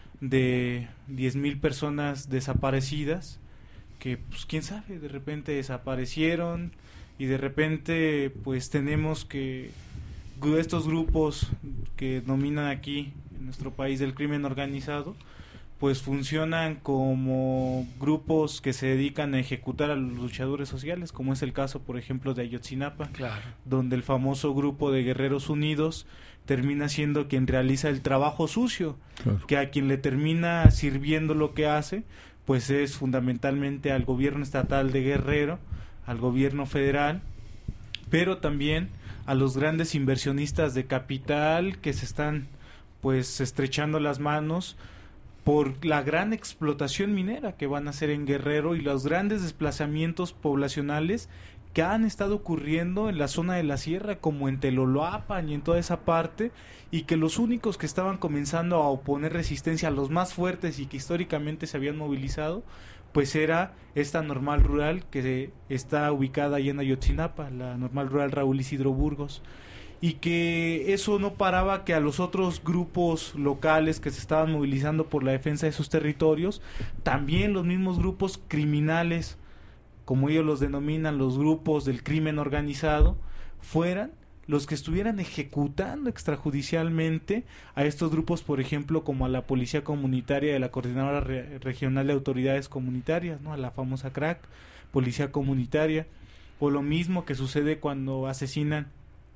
de diez mil personas desaparecidas que pues quién sabe, de repente desaparecieron, y de repente pues tenemos que estos grupos que dominan aquí en nuestro país del crimen organizado pues funcionan como grupos que se dedican a ejecutar a los luchadores sociales, como es el caso por ejemplo de Ayotzinapa, claro, donde el famoso grupo de Guerreros Unidos termina siendo quien realiza el trabajo sucio, claro, que a quien le termina sirviendo lo que hace pues es fundamentalmente al gobierno estatal de Guerrero, al gobierno federal, pero también a los grandes inversionistas de capital que se están pues estrechando las manos por la gran explotación minera que van a hacer en Guerrero y los grandes desplazamientos poblacionales que han estado ocurriendo en la zona de la sierra, como en Teloloapan y en toda esa parte, y que los únicos que estaban comenzando a oponer resistencia, a los más fuertes y que históricamente se habían movilizado, pues era esta normal rural que está ubicada ahí en Ayotzinapa, la normal rural Raúl Isidro Burgos, y que eso no paraba que a los otros grupos locales que se estaban movilizando por la defensa de sus territorios, también los mismos grupos criminales, como ellos los denominan, los grupos del crimen organizado, fueran los que estuvieran ejecutando extrajudicialmente a estos grupos, por ejemplo, como a la Policía Comunitaria de la Coordinadora Re- Regional de Autoridades Comunitarias, ¿no? A la famosa CRAC, Policía Comunitaria, o lo mismo que sucede cuando asesinan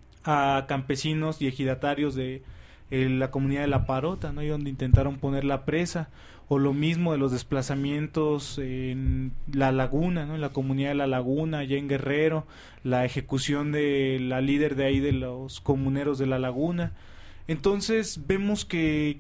a campesinos y ejidatarios de eh, la comunidad de La Parota, ¿no? Y donde intentaron poner la presa, o lo mismo de los desplazamientos en La Laguna, ¿no? En la comunidad de La Laguna, allá en Guerrero, la ejecución de la líder de ahí de los comuneros de La Laguna. Entonces vemos que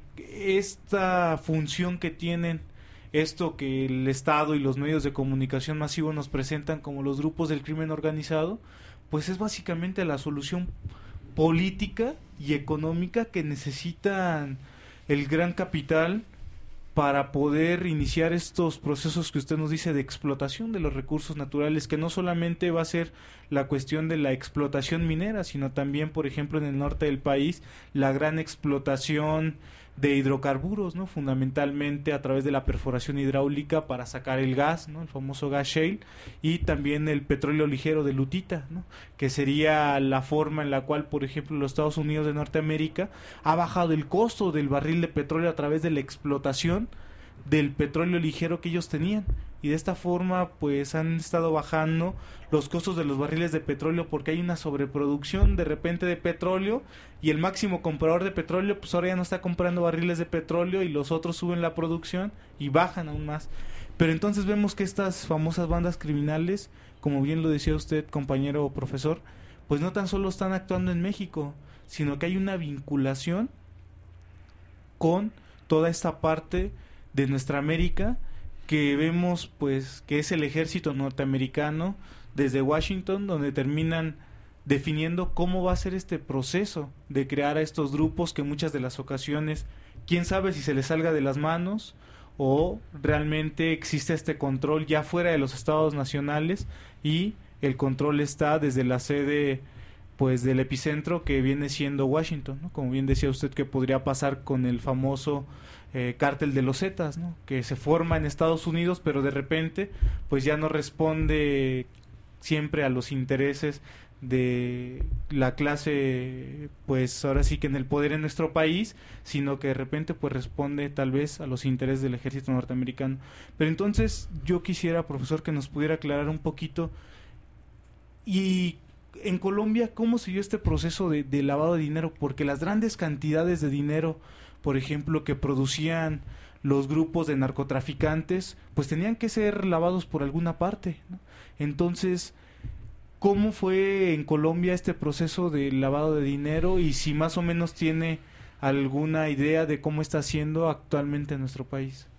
esta función que tienen, esto que el Estado y los medios de comunicación masivos nos presentan como los grupos del crimen organizado, pues es básicamente la solución política y económica que necesitan el gran capital para poder iniciar estos procesos que usted nos dice de explotación de los recursos naturales, que no solamente va a ser la cuestión de la explotación minera, sino también, por ejemplo, en el norte del país, la gran explotación de hidrocarburos, ¿no? Fundamentalmente a través de la perforación hidráulica para sacar el gas, ¿no? El famoso gas shale, y también el petróleo ligero de lutita, ¿no? Que sería la forma en la cual, por ejemplo, los Estados Unidos de Norteamérica ha bajado el costo del barril de petróleo a través de la explotación del petróleo ligero que ellos tenían, y de esta forma pues han estado bajando los costos de los barriles de petróleo porque hay una sobreproducción de repente de petróleo y el máximo comprador de petróleo pues ahora ya no está comprando barriles de petróleo y los otros suben la producción y bajan aún más. Pero entonces vemos que estas famosas bandas criminales, como bien lo decía usted, compañero o profesor, pues no tan solo están actuando en México, sino que hay una vinculación con toda esta parte de nuestra América que vemos pues que es el ejército norteamericano desde Washington, donde terminan definiendo cómo va a ser este proceso de crear a estos grupos que muchas de las ocasiones, quién sabe si se les salga de las manos o realmente existe este control ya fuera de los estados nacionales y el control está desde la sede pues del epicentro que viene siendo Washington, ¿no? Como bien decía usted que podría pasar con el famoso eh, cártel de los Zetas, ¿no? Que se forma en Estados Unidos pero de repente pues ya no responde siempre a los intereses de la clase pues ahora sí que en el poder en nuestro país, sino que de repente pues responde tal vez a los intereses del ejército norteamericano. Pero entonces yo quisiera, profesor, que nos pudiera aclarar un poquito y en Colombia cómo se dio este proceso de, de lavado de dinero, porque las grandes cantidades de dinero, por ejemplo, que producían los grupos de narcotraficantes, pues tenían que ser lavados por alguna parte, ¿no? Entonces, ¿cómo fue en Colombia este proceso de lavado de dinero y si más o menos tiene alguna idea de cómo está haciendo actualmente en nuestro país?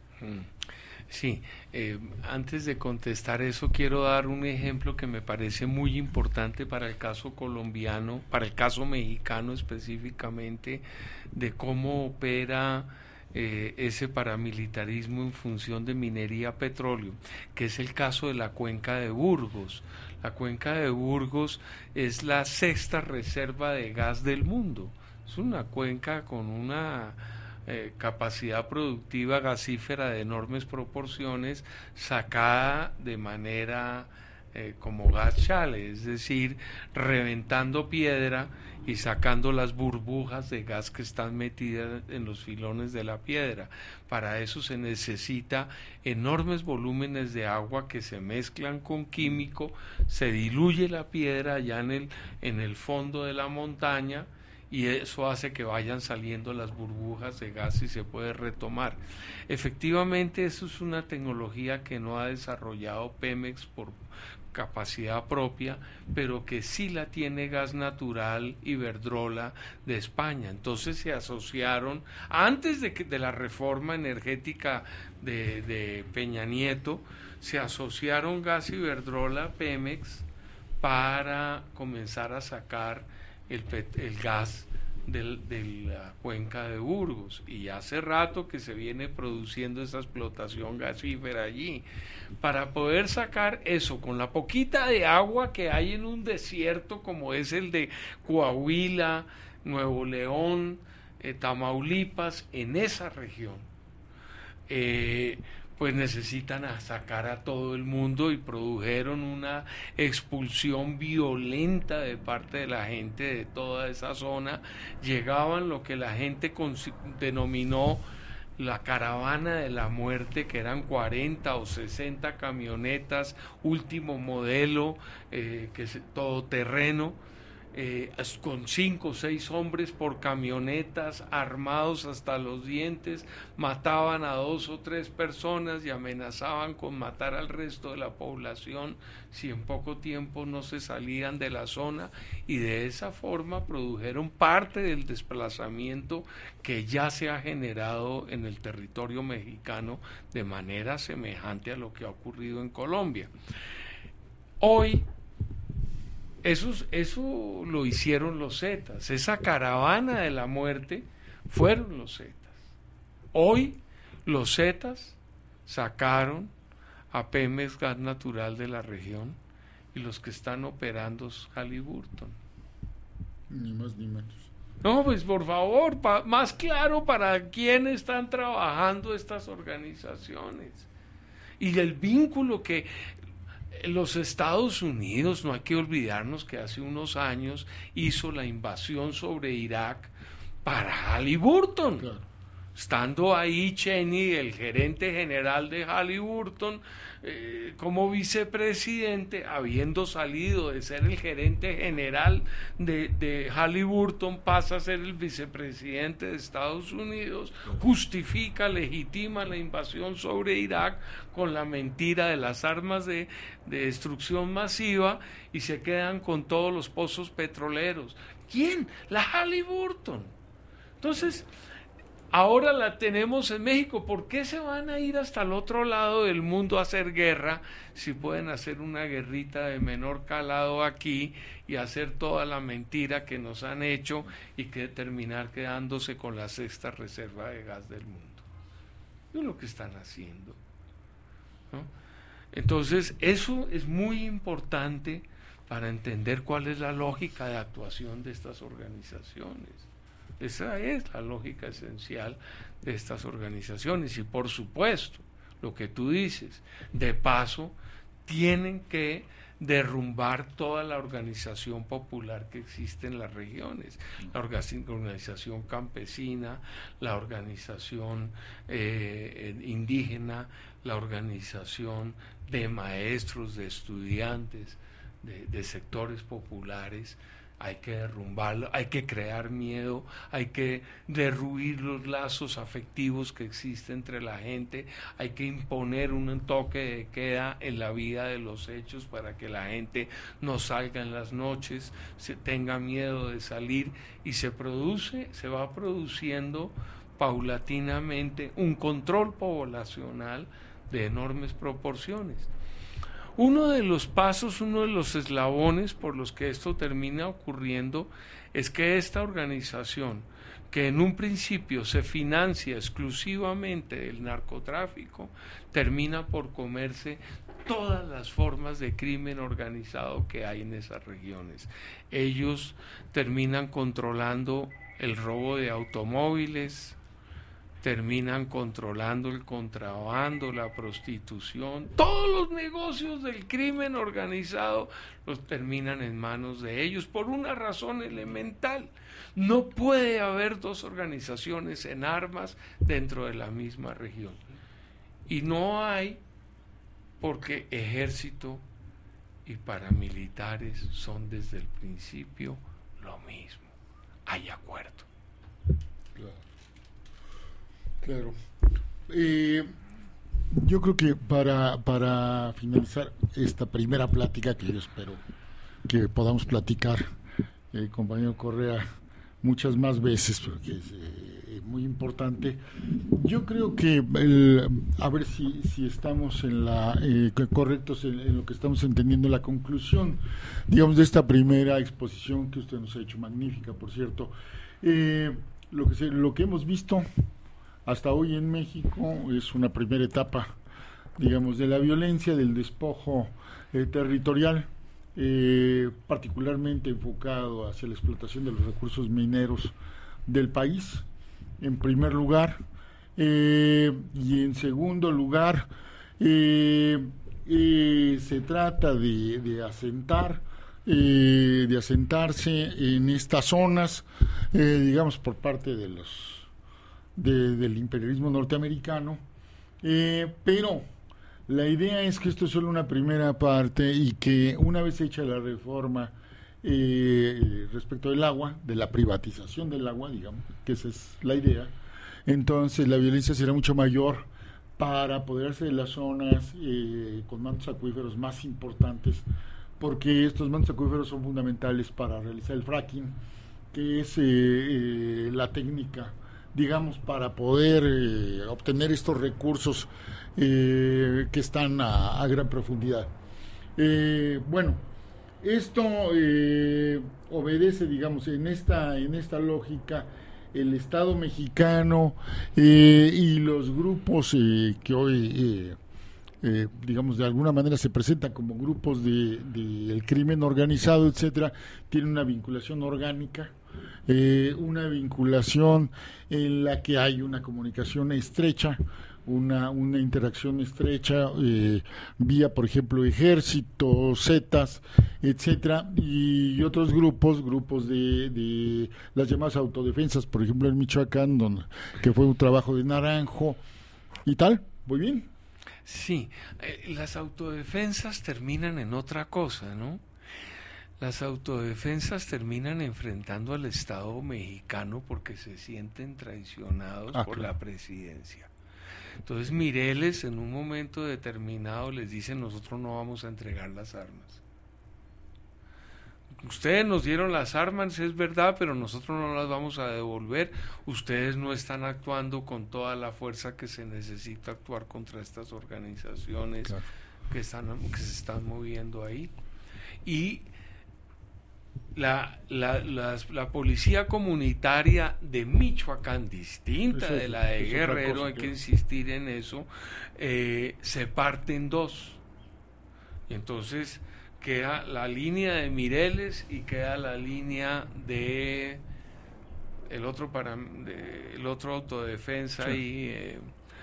Sí, eh, antes de contestar eso quiero dar un ejemplo que me parece muy importante para el caso colombiano, para el caso mexicano específicamente, de cómo opera eh, ese paramilitarismo en función de minería petróleo, que es el caso de la cuenca de Burgos. La cuenca de Burgos es la sexta reserva de gas del mundo. Es una cuenca con una eh, capacidad productiva gasífera de enormes proporciones, sacada de manera eh, como gas chale, es decir, reventando piedra y sacando las burbujas de gas que están metidas en los filones de la piedra. Para eso se necesita enormes volúmenes de agua que se mezclan con químico, se diluye la piedra allá en el, en el fondo de la montaña y eso hace que vayan saliendo las burbujas de gas y se puede retomar. Efectivamente, eso es una tecnología que no ha desarrollado Pemex por capacidad propia, pero que sí la tiene Gas Natural Iberdrola de España. Entonces se asociaron, antes de, que, de la reforma energética de, de Peña Nieto, se asociaron Gas Iberdrola, Pemex, para comenzar a sacar el, el gas del, de la cuenca de Burgos, y hace rato que se viene produciendo esa explotación gasífera allí. Para poder sacar eso con la poquita de agua que hay en un desierto como es el de Coahuila, Nuevo León, eh, Tamaulipas, en esa región, eh, pues necesitan a sacar a todo el mundo, y produjeron una expulsión violenta de parte de la gente de toda esa zona. Llegaban lo que la gente denominó la caravana de la muerte, que eran cuarenta o sesenta camionetas último modelo, eh, que es todoterreno, Eh, con cinco o seis hombres por camionetas, armados hasta los dientes, mataban a dos o tres personas y amenazaban con matar al resto de la población si en poco tiempo no se salían de la zona, y de esa forma produjeron parte del desplazamiento que ya se ha generado en el territorio mexicano de manera semejante a lo que ha ocurrido en Colombia. Hoy Eso, eso lo hicieron los Zetas, esa caravana de la muerte fueron los Zetas. Hoy los Zetas sacaron a Pemex Gas Natural de la región, y los que están operando es Halliburton. Ni más ni menos. No, pues por favor, pa, más claro para quién están trabajando estas organizaciones. Y el vínculo que los Estados Unidos, no hay que olvidarnos que hace unos años hizo la invasión sobre Irak para Halliburton. Claro. estando ahí Cheney, el gerente general de Halliburton, eh, como vicepresidente, habiendo salido de ser el gerente general de, de Halliburton, pasa a ser el vicepresidente de Estados Unidos, justifica, legitima la invasión sobre Irak con la mentira de las armas de, de destrucción masiva, y se quedan con todos los pozos petroleros. ¿Quién? La Halliburton. Entonces, ahora la tenemos en México. ¿Por qué se van a ir hasta el otro lado del mundo a hacer guerra si pueden hacer una guerrita de menor calado aquí y hacer toda la mentira que nos han hecho y que terminar quedándose con la sexta reserva de gas del mundo? Es lo que están haciendo, ¿no? Entonces, eso es muy importante para entender cuál es la lógica de actuación de estas organizaciones. Esa es la lógica esencial de estas organizaciones. Y por supuesto, lo que tú dices, de paso, tienen que derrumbar toda la organización popular que existe en las regiones, la organización campesina, la organización eh, indígena, la organización de maestros, de estudiantes, de, de sectores populares. Hay que derrumbarlo, hay que crear miedo, hay que derruir los lazos afectivos que existen entre la gente, hay que imponer un toque de queda en la vida de los hechos para que la gente no salga en las noches, se tenga miedo de salir, y se produce, se va produciendo paulatinamente un control poblacional de enormes proporciones. Uno de los pasos, uno de los eslabones por los que esto termina ocurriendo es que esta organización, que en un principio se financia exclusivamente del narcotráfico, termina por comerse todas las formas de crimen organizado que hay en esas regiones. Ellos terminan controlando el robo de automóviles, terminan controlando el contrabando, la prostitución, todos los negocios del crimen organizado los terminan en manos de ellos por una razón elemental: no puede haber dos organizaciones en armas dentro de la misma región, y no hay, porque ejército y paramilitares son desde el principio lo mismo, hay acuerdo. Claro. Claro. Eh, yo creo que para, para finalizar esta primera plática, que yo espero que podamos platicar, eh, compañero Correa, muchas más veces, porque es eh, muy importante. Yo creo que, el, a ver si, si estamos en la eh, correctos en, en lo que estamos entendiendo, la conclusión, digamos, de esta primera exposición que usted nos ha hecho, magnífica, por cierto. Eh, lo que se, lo que hemos visto hasta hoy en México es una primera etapa, digamos, de la violencia, del despojo eh, territorial, eh, particularmente enfocado hacia la explotación de los recursos mineros del país, en primer lugar, eh, y en segundo lugar, eh, eh, se trata de, de asentar, eh, de asentarse en estas zonas, eh, digamos, por parte de los De, del imperialismo norteamericano, eh, pero la idea es que esto es solo una primera parte, y que una vez hecha la reforma eh, respecto del agua, de la privatización del agua, digamos, que esa es la idea, entonces la violencia será mucho mayor para apoderarse de las zonas eh, con mantos acuíferos más importantes, porque estos mantos acuíferos son fundamentales para realizar el fracking, que es eh, eh, la técnica, digamos, para poder eh, obtener estos recursos eh, que están a, a gran profundidad. Eh, bueno, esto eh, obedece, digamos, en esta, en esta lógica, el Estado mexicano eh, y los grupos eh, que hoy, eh, eh, digamos, de alguna manera se presentan como grupos de, de el crimen organizado, etcétera, tienen una vinculación orgánica, Eh, una vinculación en la que hay una comunicación estrecha, una, una interacción estrecha eh, vía, por ejemplo, ejército, Zetas, etcétera, y otros grupos, grupos de, de las llamadas autodefensas, por ejemplo, en Michoacán, donde, que fue un trabajo de Naranjo y tal. Muy bien. Sí, eh, las autodefensas terminan en otra cosa, ¿no? Las autodefensas terminan enfrentando al Estado mexicano porque se sienten traicionados ah, por claro. la presidencia. Entonces Mireles en un momento determinado les dice: nosotros no vamos a entregar las armas. Ustedes nos dieron las armas, es verdad, pero nosotros no las vamos a devolver. Ustedes no están actuando con toda la fuerza que se necesita actuar contra estas organizaciones claro. que están que se están moviendo ahí. Y La, la, las, la policía comunitaria de Michoacán, distinta eso, de la de Guerrero, hay que insistir en eso, eh, se parte en dos. Y entonces queda la línea de Mireles y queda la línea de el otro para de, el otro autodefensa sí. y eh,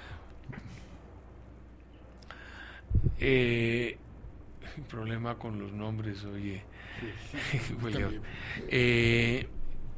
eh, problema con los nombres, oye. Sí, sí, eh,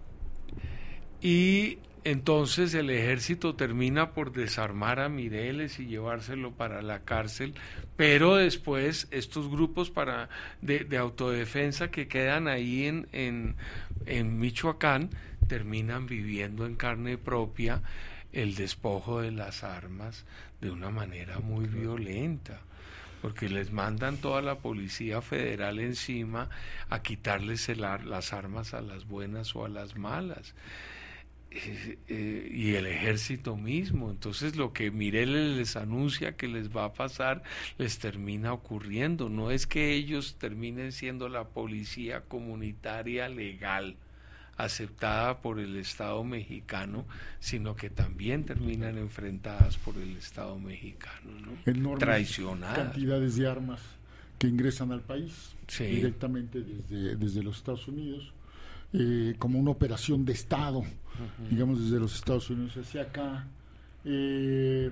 y entonces el ejército termina por desarmar a Mireles y llevárselo para la cárcel, pero después estos grupos para de, de autodefensa que quedan ahí en, en, en Michoacán terminan viviendo en carne propia el despojo de las armas de una manera muy violenta, porque les mandan toda la policía federal encima a quitarles el ar- las armas a las buenas o a las malas. Eh, eh, y el ejército mismo. Entonces lo que Mireles les anuncia que les va a pasar les termina ocurriendo. No es que ellos terminen siendo la policía comunitaria legal aceptada por el Estado mexicano, sino que también terminan enfrentadas por el Estado mexicano, ¿no? Enormes traicionadas. Cantidades de armas que ingresan al país sí. directamente desde, desde los Estados Unidos, eh, como una operación de Estado, uh-huh. digamos desde los Estados Unidos hacia acá, eh,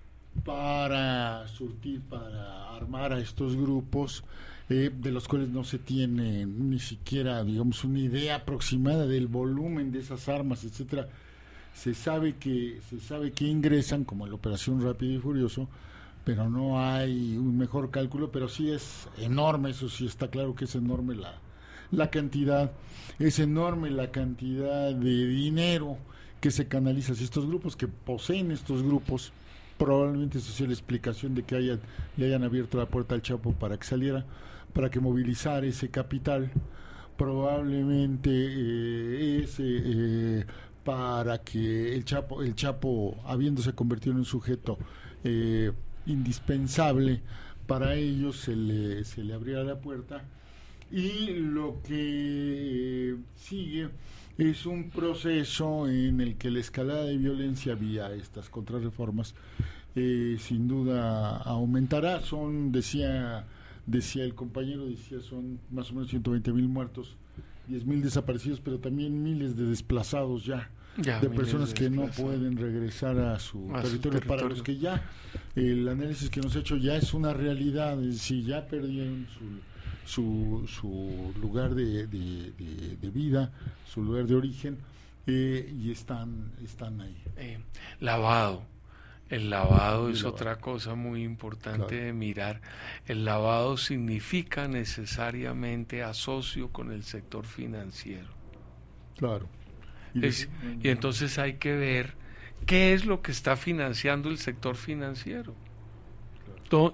para surtir, para armar a estos grupos, Eh, de los cuales no se tiene ni siquiera, digamos, una idea aproximada del volumen de esas armas, etcétera. Se sabe que se sabe que ingresan, como en la operación Rápido y Furioso, pero no hay un mejor cálculo, pero sí es enorme, eso sí está claro que es enorme la, la cantidad, es enorme la cantidad de dinero que se canaliza hacia estos grupos, que poseen estos grupos. Probablemente esa sea la explicación de que hayan, le hayan abierto la puerta al Chapo para que saliera, para que movilizara ese capital, probablemente eh, ese eh, para que el Chapo, el Chapo habiéndose convertido en un sujeto eh, indispensable para ellos, se le, se le abriera la puerta. Y lo que sigue es un proceso en el que la escalada de violencia vía estas contrarreformas eh, sin duda aumentará. Son, decía decía el compañero, decía son más o menos ciento veinte mil muertos, diez mil desaparecidos, pero también miles de desplazados ya, ya de personas de que no pueden regresar a su a territorio, su para los que ya el análisis que nos ha hecho ya es una realidad, es decir, ya perdieron su su, su lugar de, de, de, de vida, su lugar de origen, eh, y están están ahí. Eh, lavado. El lavado es lavado. Otra cosa muy importante claro. de mirar. El lavado significa necesariamente asocio con el sector financiero. Claro. Y, es, y entonces hay que ver qué es lo que está financiando el sector financiero. Claro. Todo,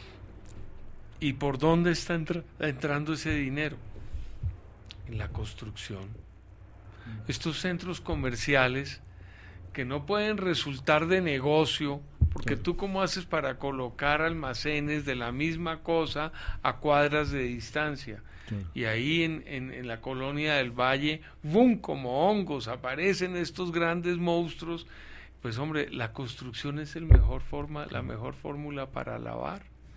¿y por dónde está entra, entrando ese dinero? En la construcción. Mm. Estos centros comerciales que no pueden resultar de negocio, porque claro. tú cómo haces para colocar almacenes de la misma cosa a cuadras de distancia. Claro. Y ahí en, en, en la colonia del Valle, ¡bum!, como hongos, aparecen estos grandes monstruos. Pues hombre, la construcción es el mejor forma, la mejor fórmula para lavar.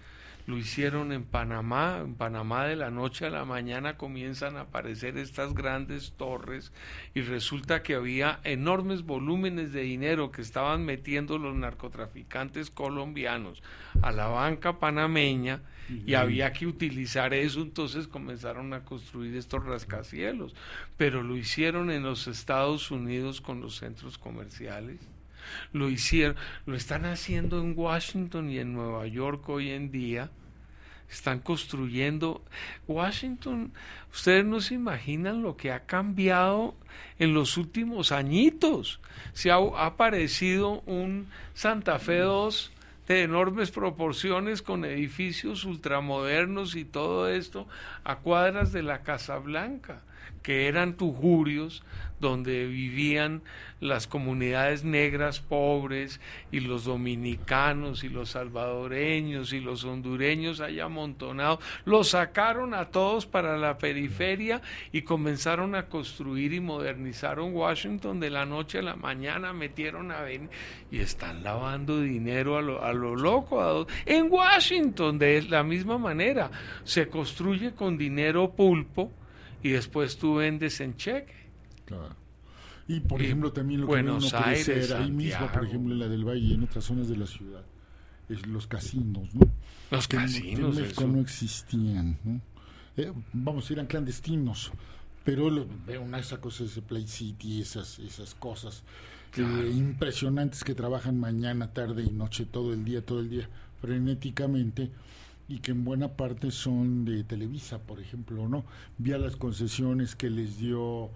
lo hicieron en Panamá. En Panamá de la noche a la mañana comienzan a aparecer estas grandes torres y resulta que había enormes volúmenes de dinero que estaban metiendo los narcotraficantes colombianos a la banca panameña y había que utilizar eso, entonces comenzaron a construir estos rascacielos, pero lo hicieron en los Estados Unidos con los centros comerciales. Lo hicieron, lo están haciendo en Washington y en Nueva York hoy en día. Están construyendo Washington. Ustedes no se imaginan lo que ha cambiado en los últimos añitos. Se ha, ha aparecido un Santa Fe dos de enormes proporciones con edificios ultramodernos y todo esto a cuadras de la Casa Blanca, que eran tujurios donde vivían las comunidades negras pobres y los dominicanos y los salvadoreños y los hondureños allá amontonados. Los sacaron a todos para la periferia y comenzaron a construir y modernizaron Washington de la noche a la mañana, metieron a venir y están lavando dinero a lo, a lo loco. A, en Washington de la misma manera se construye con dinero pulpo y después tú vendes en cheque. Claro. Y por y ejemplo también lo que Buenos uno Aires, crecer ahí Santiago. mismo, por ejemplo en la del Valle y en otras zonas de la ciudad, es los casinos, ¿no? Los que casinos, en México eso. no existían, ¿no? Eh, vamos, eran clandestinos, pero lo, veo una esa cosa, ese Play City, esas, esas cosas Claro. eh, impresionantes que trabajan mañana, tarde y noche, todo el día, todo el día, frenéticamente, y que en buena parte son de Televisa, por ejemplo, ¿no? Vía las concesiones que les dio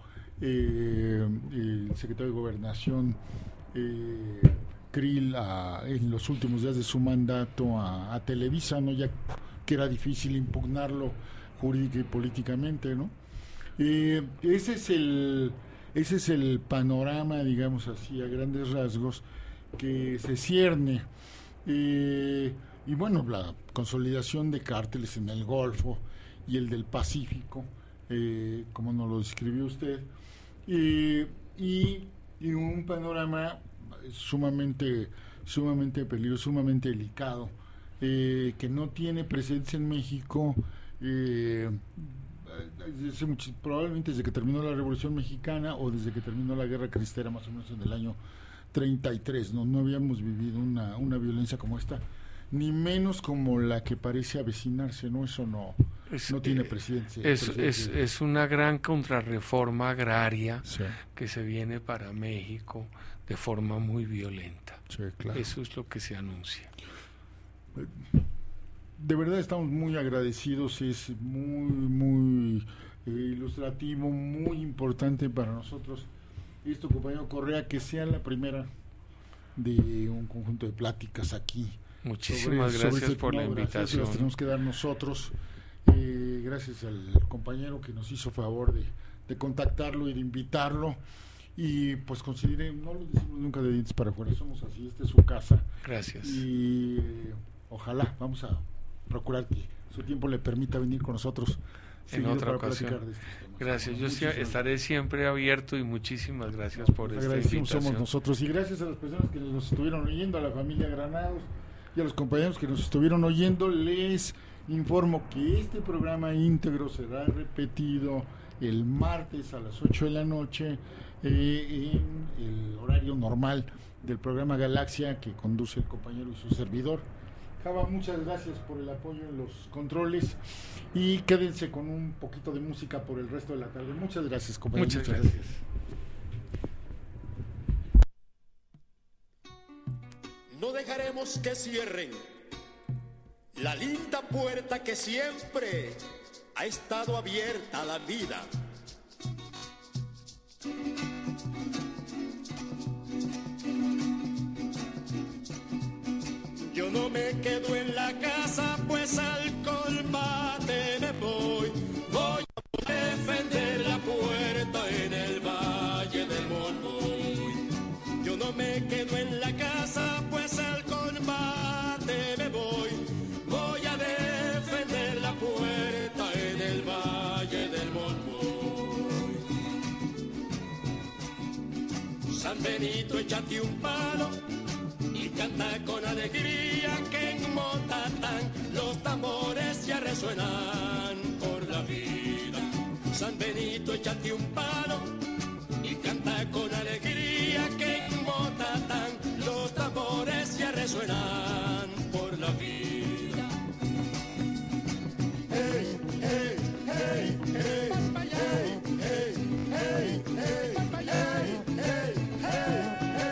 eh, el secretario de Gobernación eh, Krill a, en los últimos días de su mandato a, a Televisa, ¿no? Ya que era difícil impugnarlo jurídica y políticamente, ¿no? Eh, ese es el ese es el panorama, digamos así, a grandes rasgos, que se cierne. Eh, y bueno, la consolidación de cárteles en el Golfo y el del Pacífico, eh, como nos lo describió usted, eh, y, y un panorama sumamente, sumamente peligroso, sumamente delicado, eh, que no tiene presencia en México, eh, desde mucho, probablemente desde que terminó la Revolución Mexicana o desde que terminó la Guerra Cristera, más o menos en el año treinta y tres, no, no habíamos vivido una, una violencia como esta, ni menos como la que parece avecinarse, ¿no? Eso no, Es, no tiene eh, presidencia. Es, es, es una gran contrarreforma agraria Sí, que se viene para México de forma muy violenta. sí, claro. Eso es lo que se anuncia. De verdad estamos muy agradecidos, es muy, muy eh, ilustrativo, muy importante para nosotros esto, compañero Correa, que sea la primera de un conjunto de pláticas aquí. Muchísimas sobre, gracias sobre este por la tema. Gracias, invitación. las tenemos que dar nosotros, eh, gracias al compañero que nos hizo favor de, de contactarlo y de invitarlo. Y pues considere, no lo decimos nunca de dientes para afuera, somos así, esta es su casa. Gracias. Y eh, ojalá, vamos a procurar que su tiempo le permita venir con nosotros En otra para ocasión. platicar de estos temas. Gracias, yo sí Muchísimas estaré siempre abierto y muchísimas gracias por Nos esta agradecemos, somos invitación. nosotros, y gracias a las personas que nos estuvieron oyendo, a la familia Granados y a los compañeros que nos estuvieron oyendo. Les informo que este programa íntegro será repetido el martes a las ocho de la noche eh, en el horario normal del programa Galaxia, que conduce el compañero y su servidor. Java, muchas gracias por el apoyo en los controles y quédense con un poquito de música por el resto de la tarde. Muchas gracias, compañero. Muchas gracias. No dejaremos que cierren la linda puerta que siempre ha estado abierta a la vida. Yo no me quedo en la casa, pues al combate me voy. Voy a defender la puerta en el Valle del Monroy. Yo no me quedo en la casa, pues al combate me voy. Voy a defender la puerta en el Valle del Monroy. San Benito, échate un palo y canta con alegría que en Motatán los tambores ya resuenan por la vida. San Benito, échate un palo y canta con alegría que en Motatán los tambores ya resuenan por la vida. Hey, hey, hey, hey, hey, hey, hey, hey, hey, hey, hey.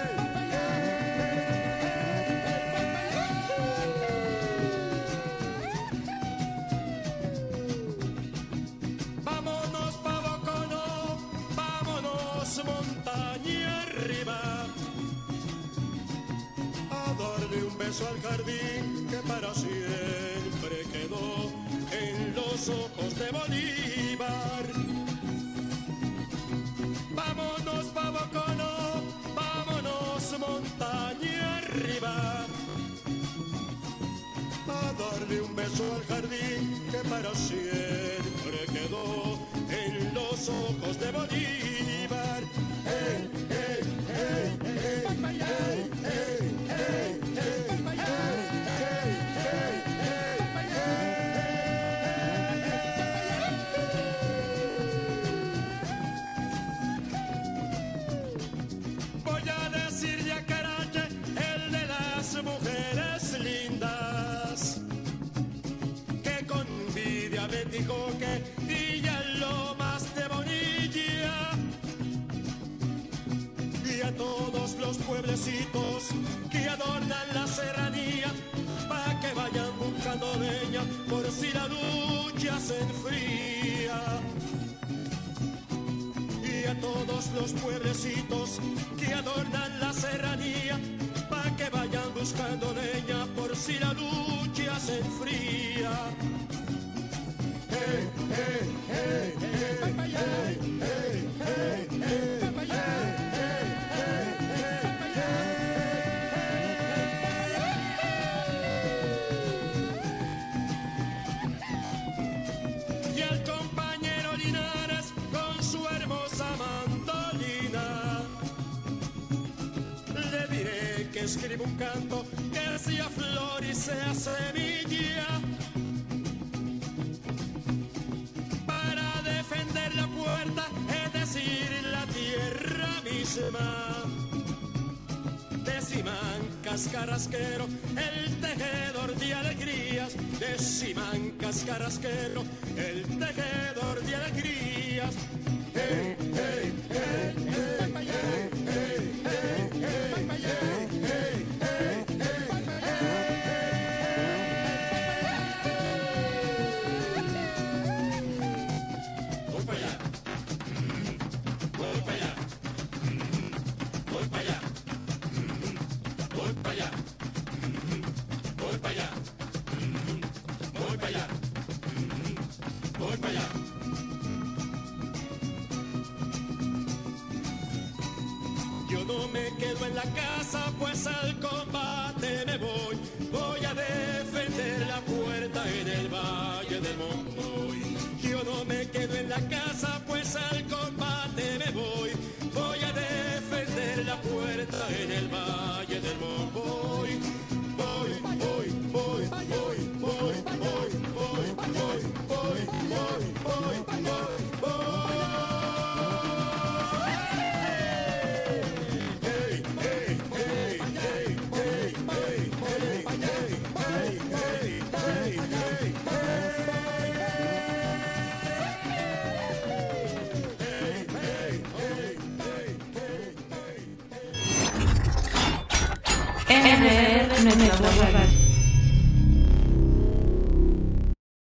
Vámonos pa' Bocono, vámonos montaña arriba, a darle un beso al jardín que para siempre quedó en los ojos de Bolívar. Vámonos pa' Bocono, vámonos montaña arriba, a darle un beso al jardín que para siempre quedó en los ojos de Bolívar. Hey, hey, hey, hey, hey, hey, hey, hey, hey, voy a decir Yacarache, el de las mujeres lindas, que con envidia me dijo que Villa lo más de Bonilla, y a todos los pueblecitos que adornan la serranía, pa' que vayan buscando leña por si la lucha se enfría. Y a todos los pueblecitos que adornan la serranía, pa' que vayan buscando leña por si la lucha se enfría. Hey, hey, hey, hey, hey, hey, hey, hey, hey, hey. Y al compañero Linares con su hermosa mandolina le diré que escriba un canto que sea flor y sea semilla, para defender la puerta, es decir, la tierra misma. De Simancas Carrasquero, el tejedor de alegrías, de Simancas Carrasquero, el tejedor de alegrías. Hey, hey, hey, hey, hey, hey, hey, hey, hey, hey, hey, voy para allá, voy para allá, voy para allá, voy para allá, voy para allá, voy para allá, voy para allá. Yo no me quedo en la casa, pues al combate me voy. Voy a defender la puerta en el Valle del Monroy. Yo no me quedo en la casa, pues al combate me voy. Voy a defender la puerta en el Valle del Monroy. Voy, voy, voy, voy, voy, voy, voy, voy, voy, voy, voy, voy, voy. R R Nuestra Voz Radio.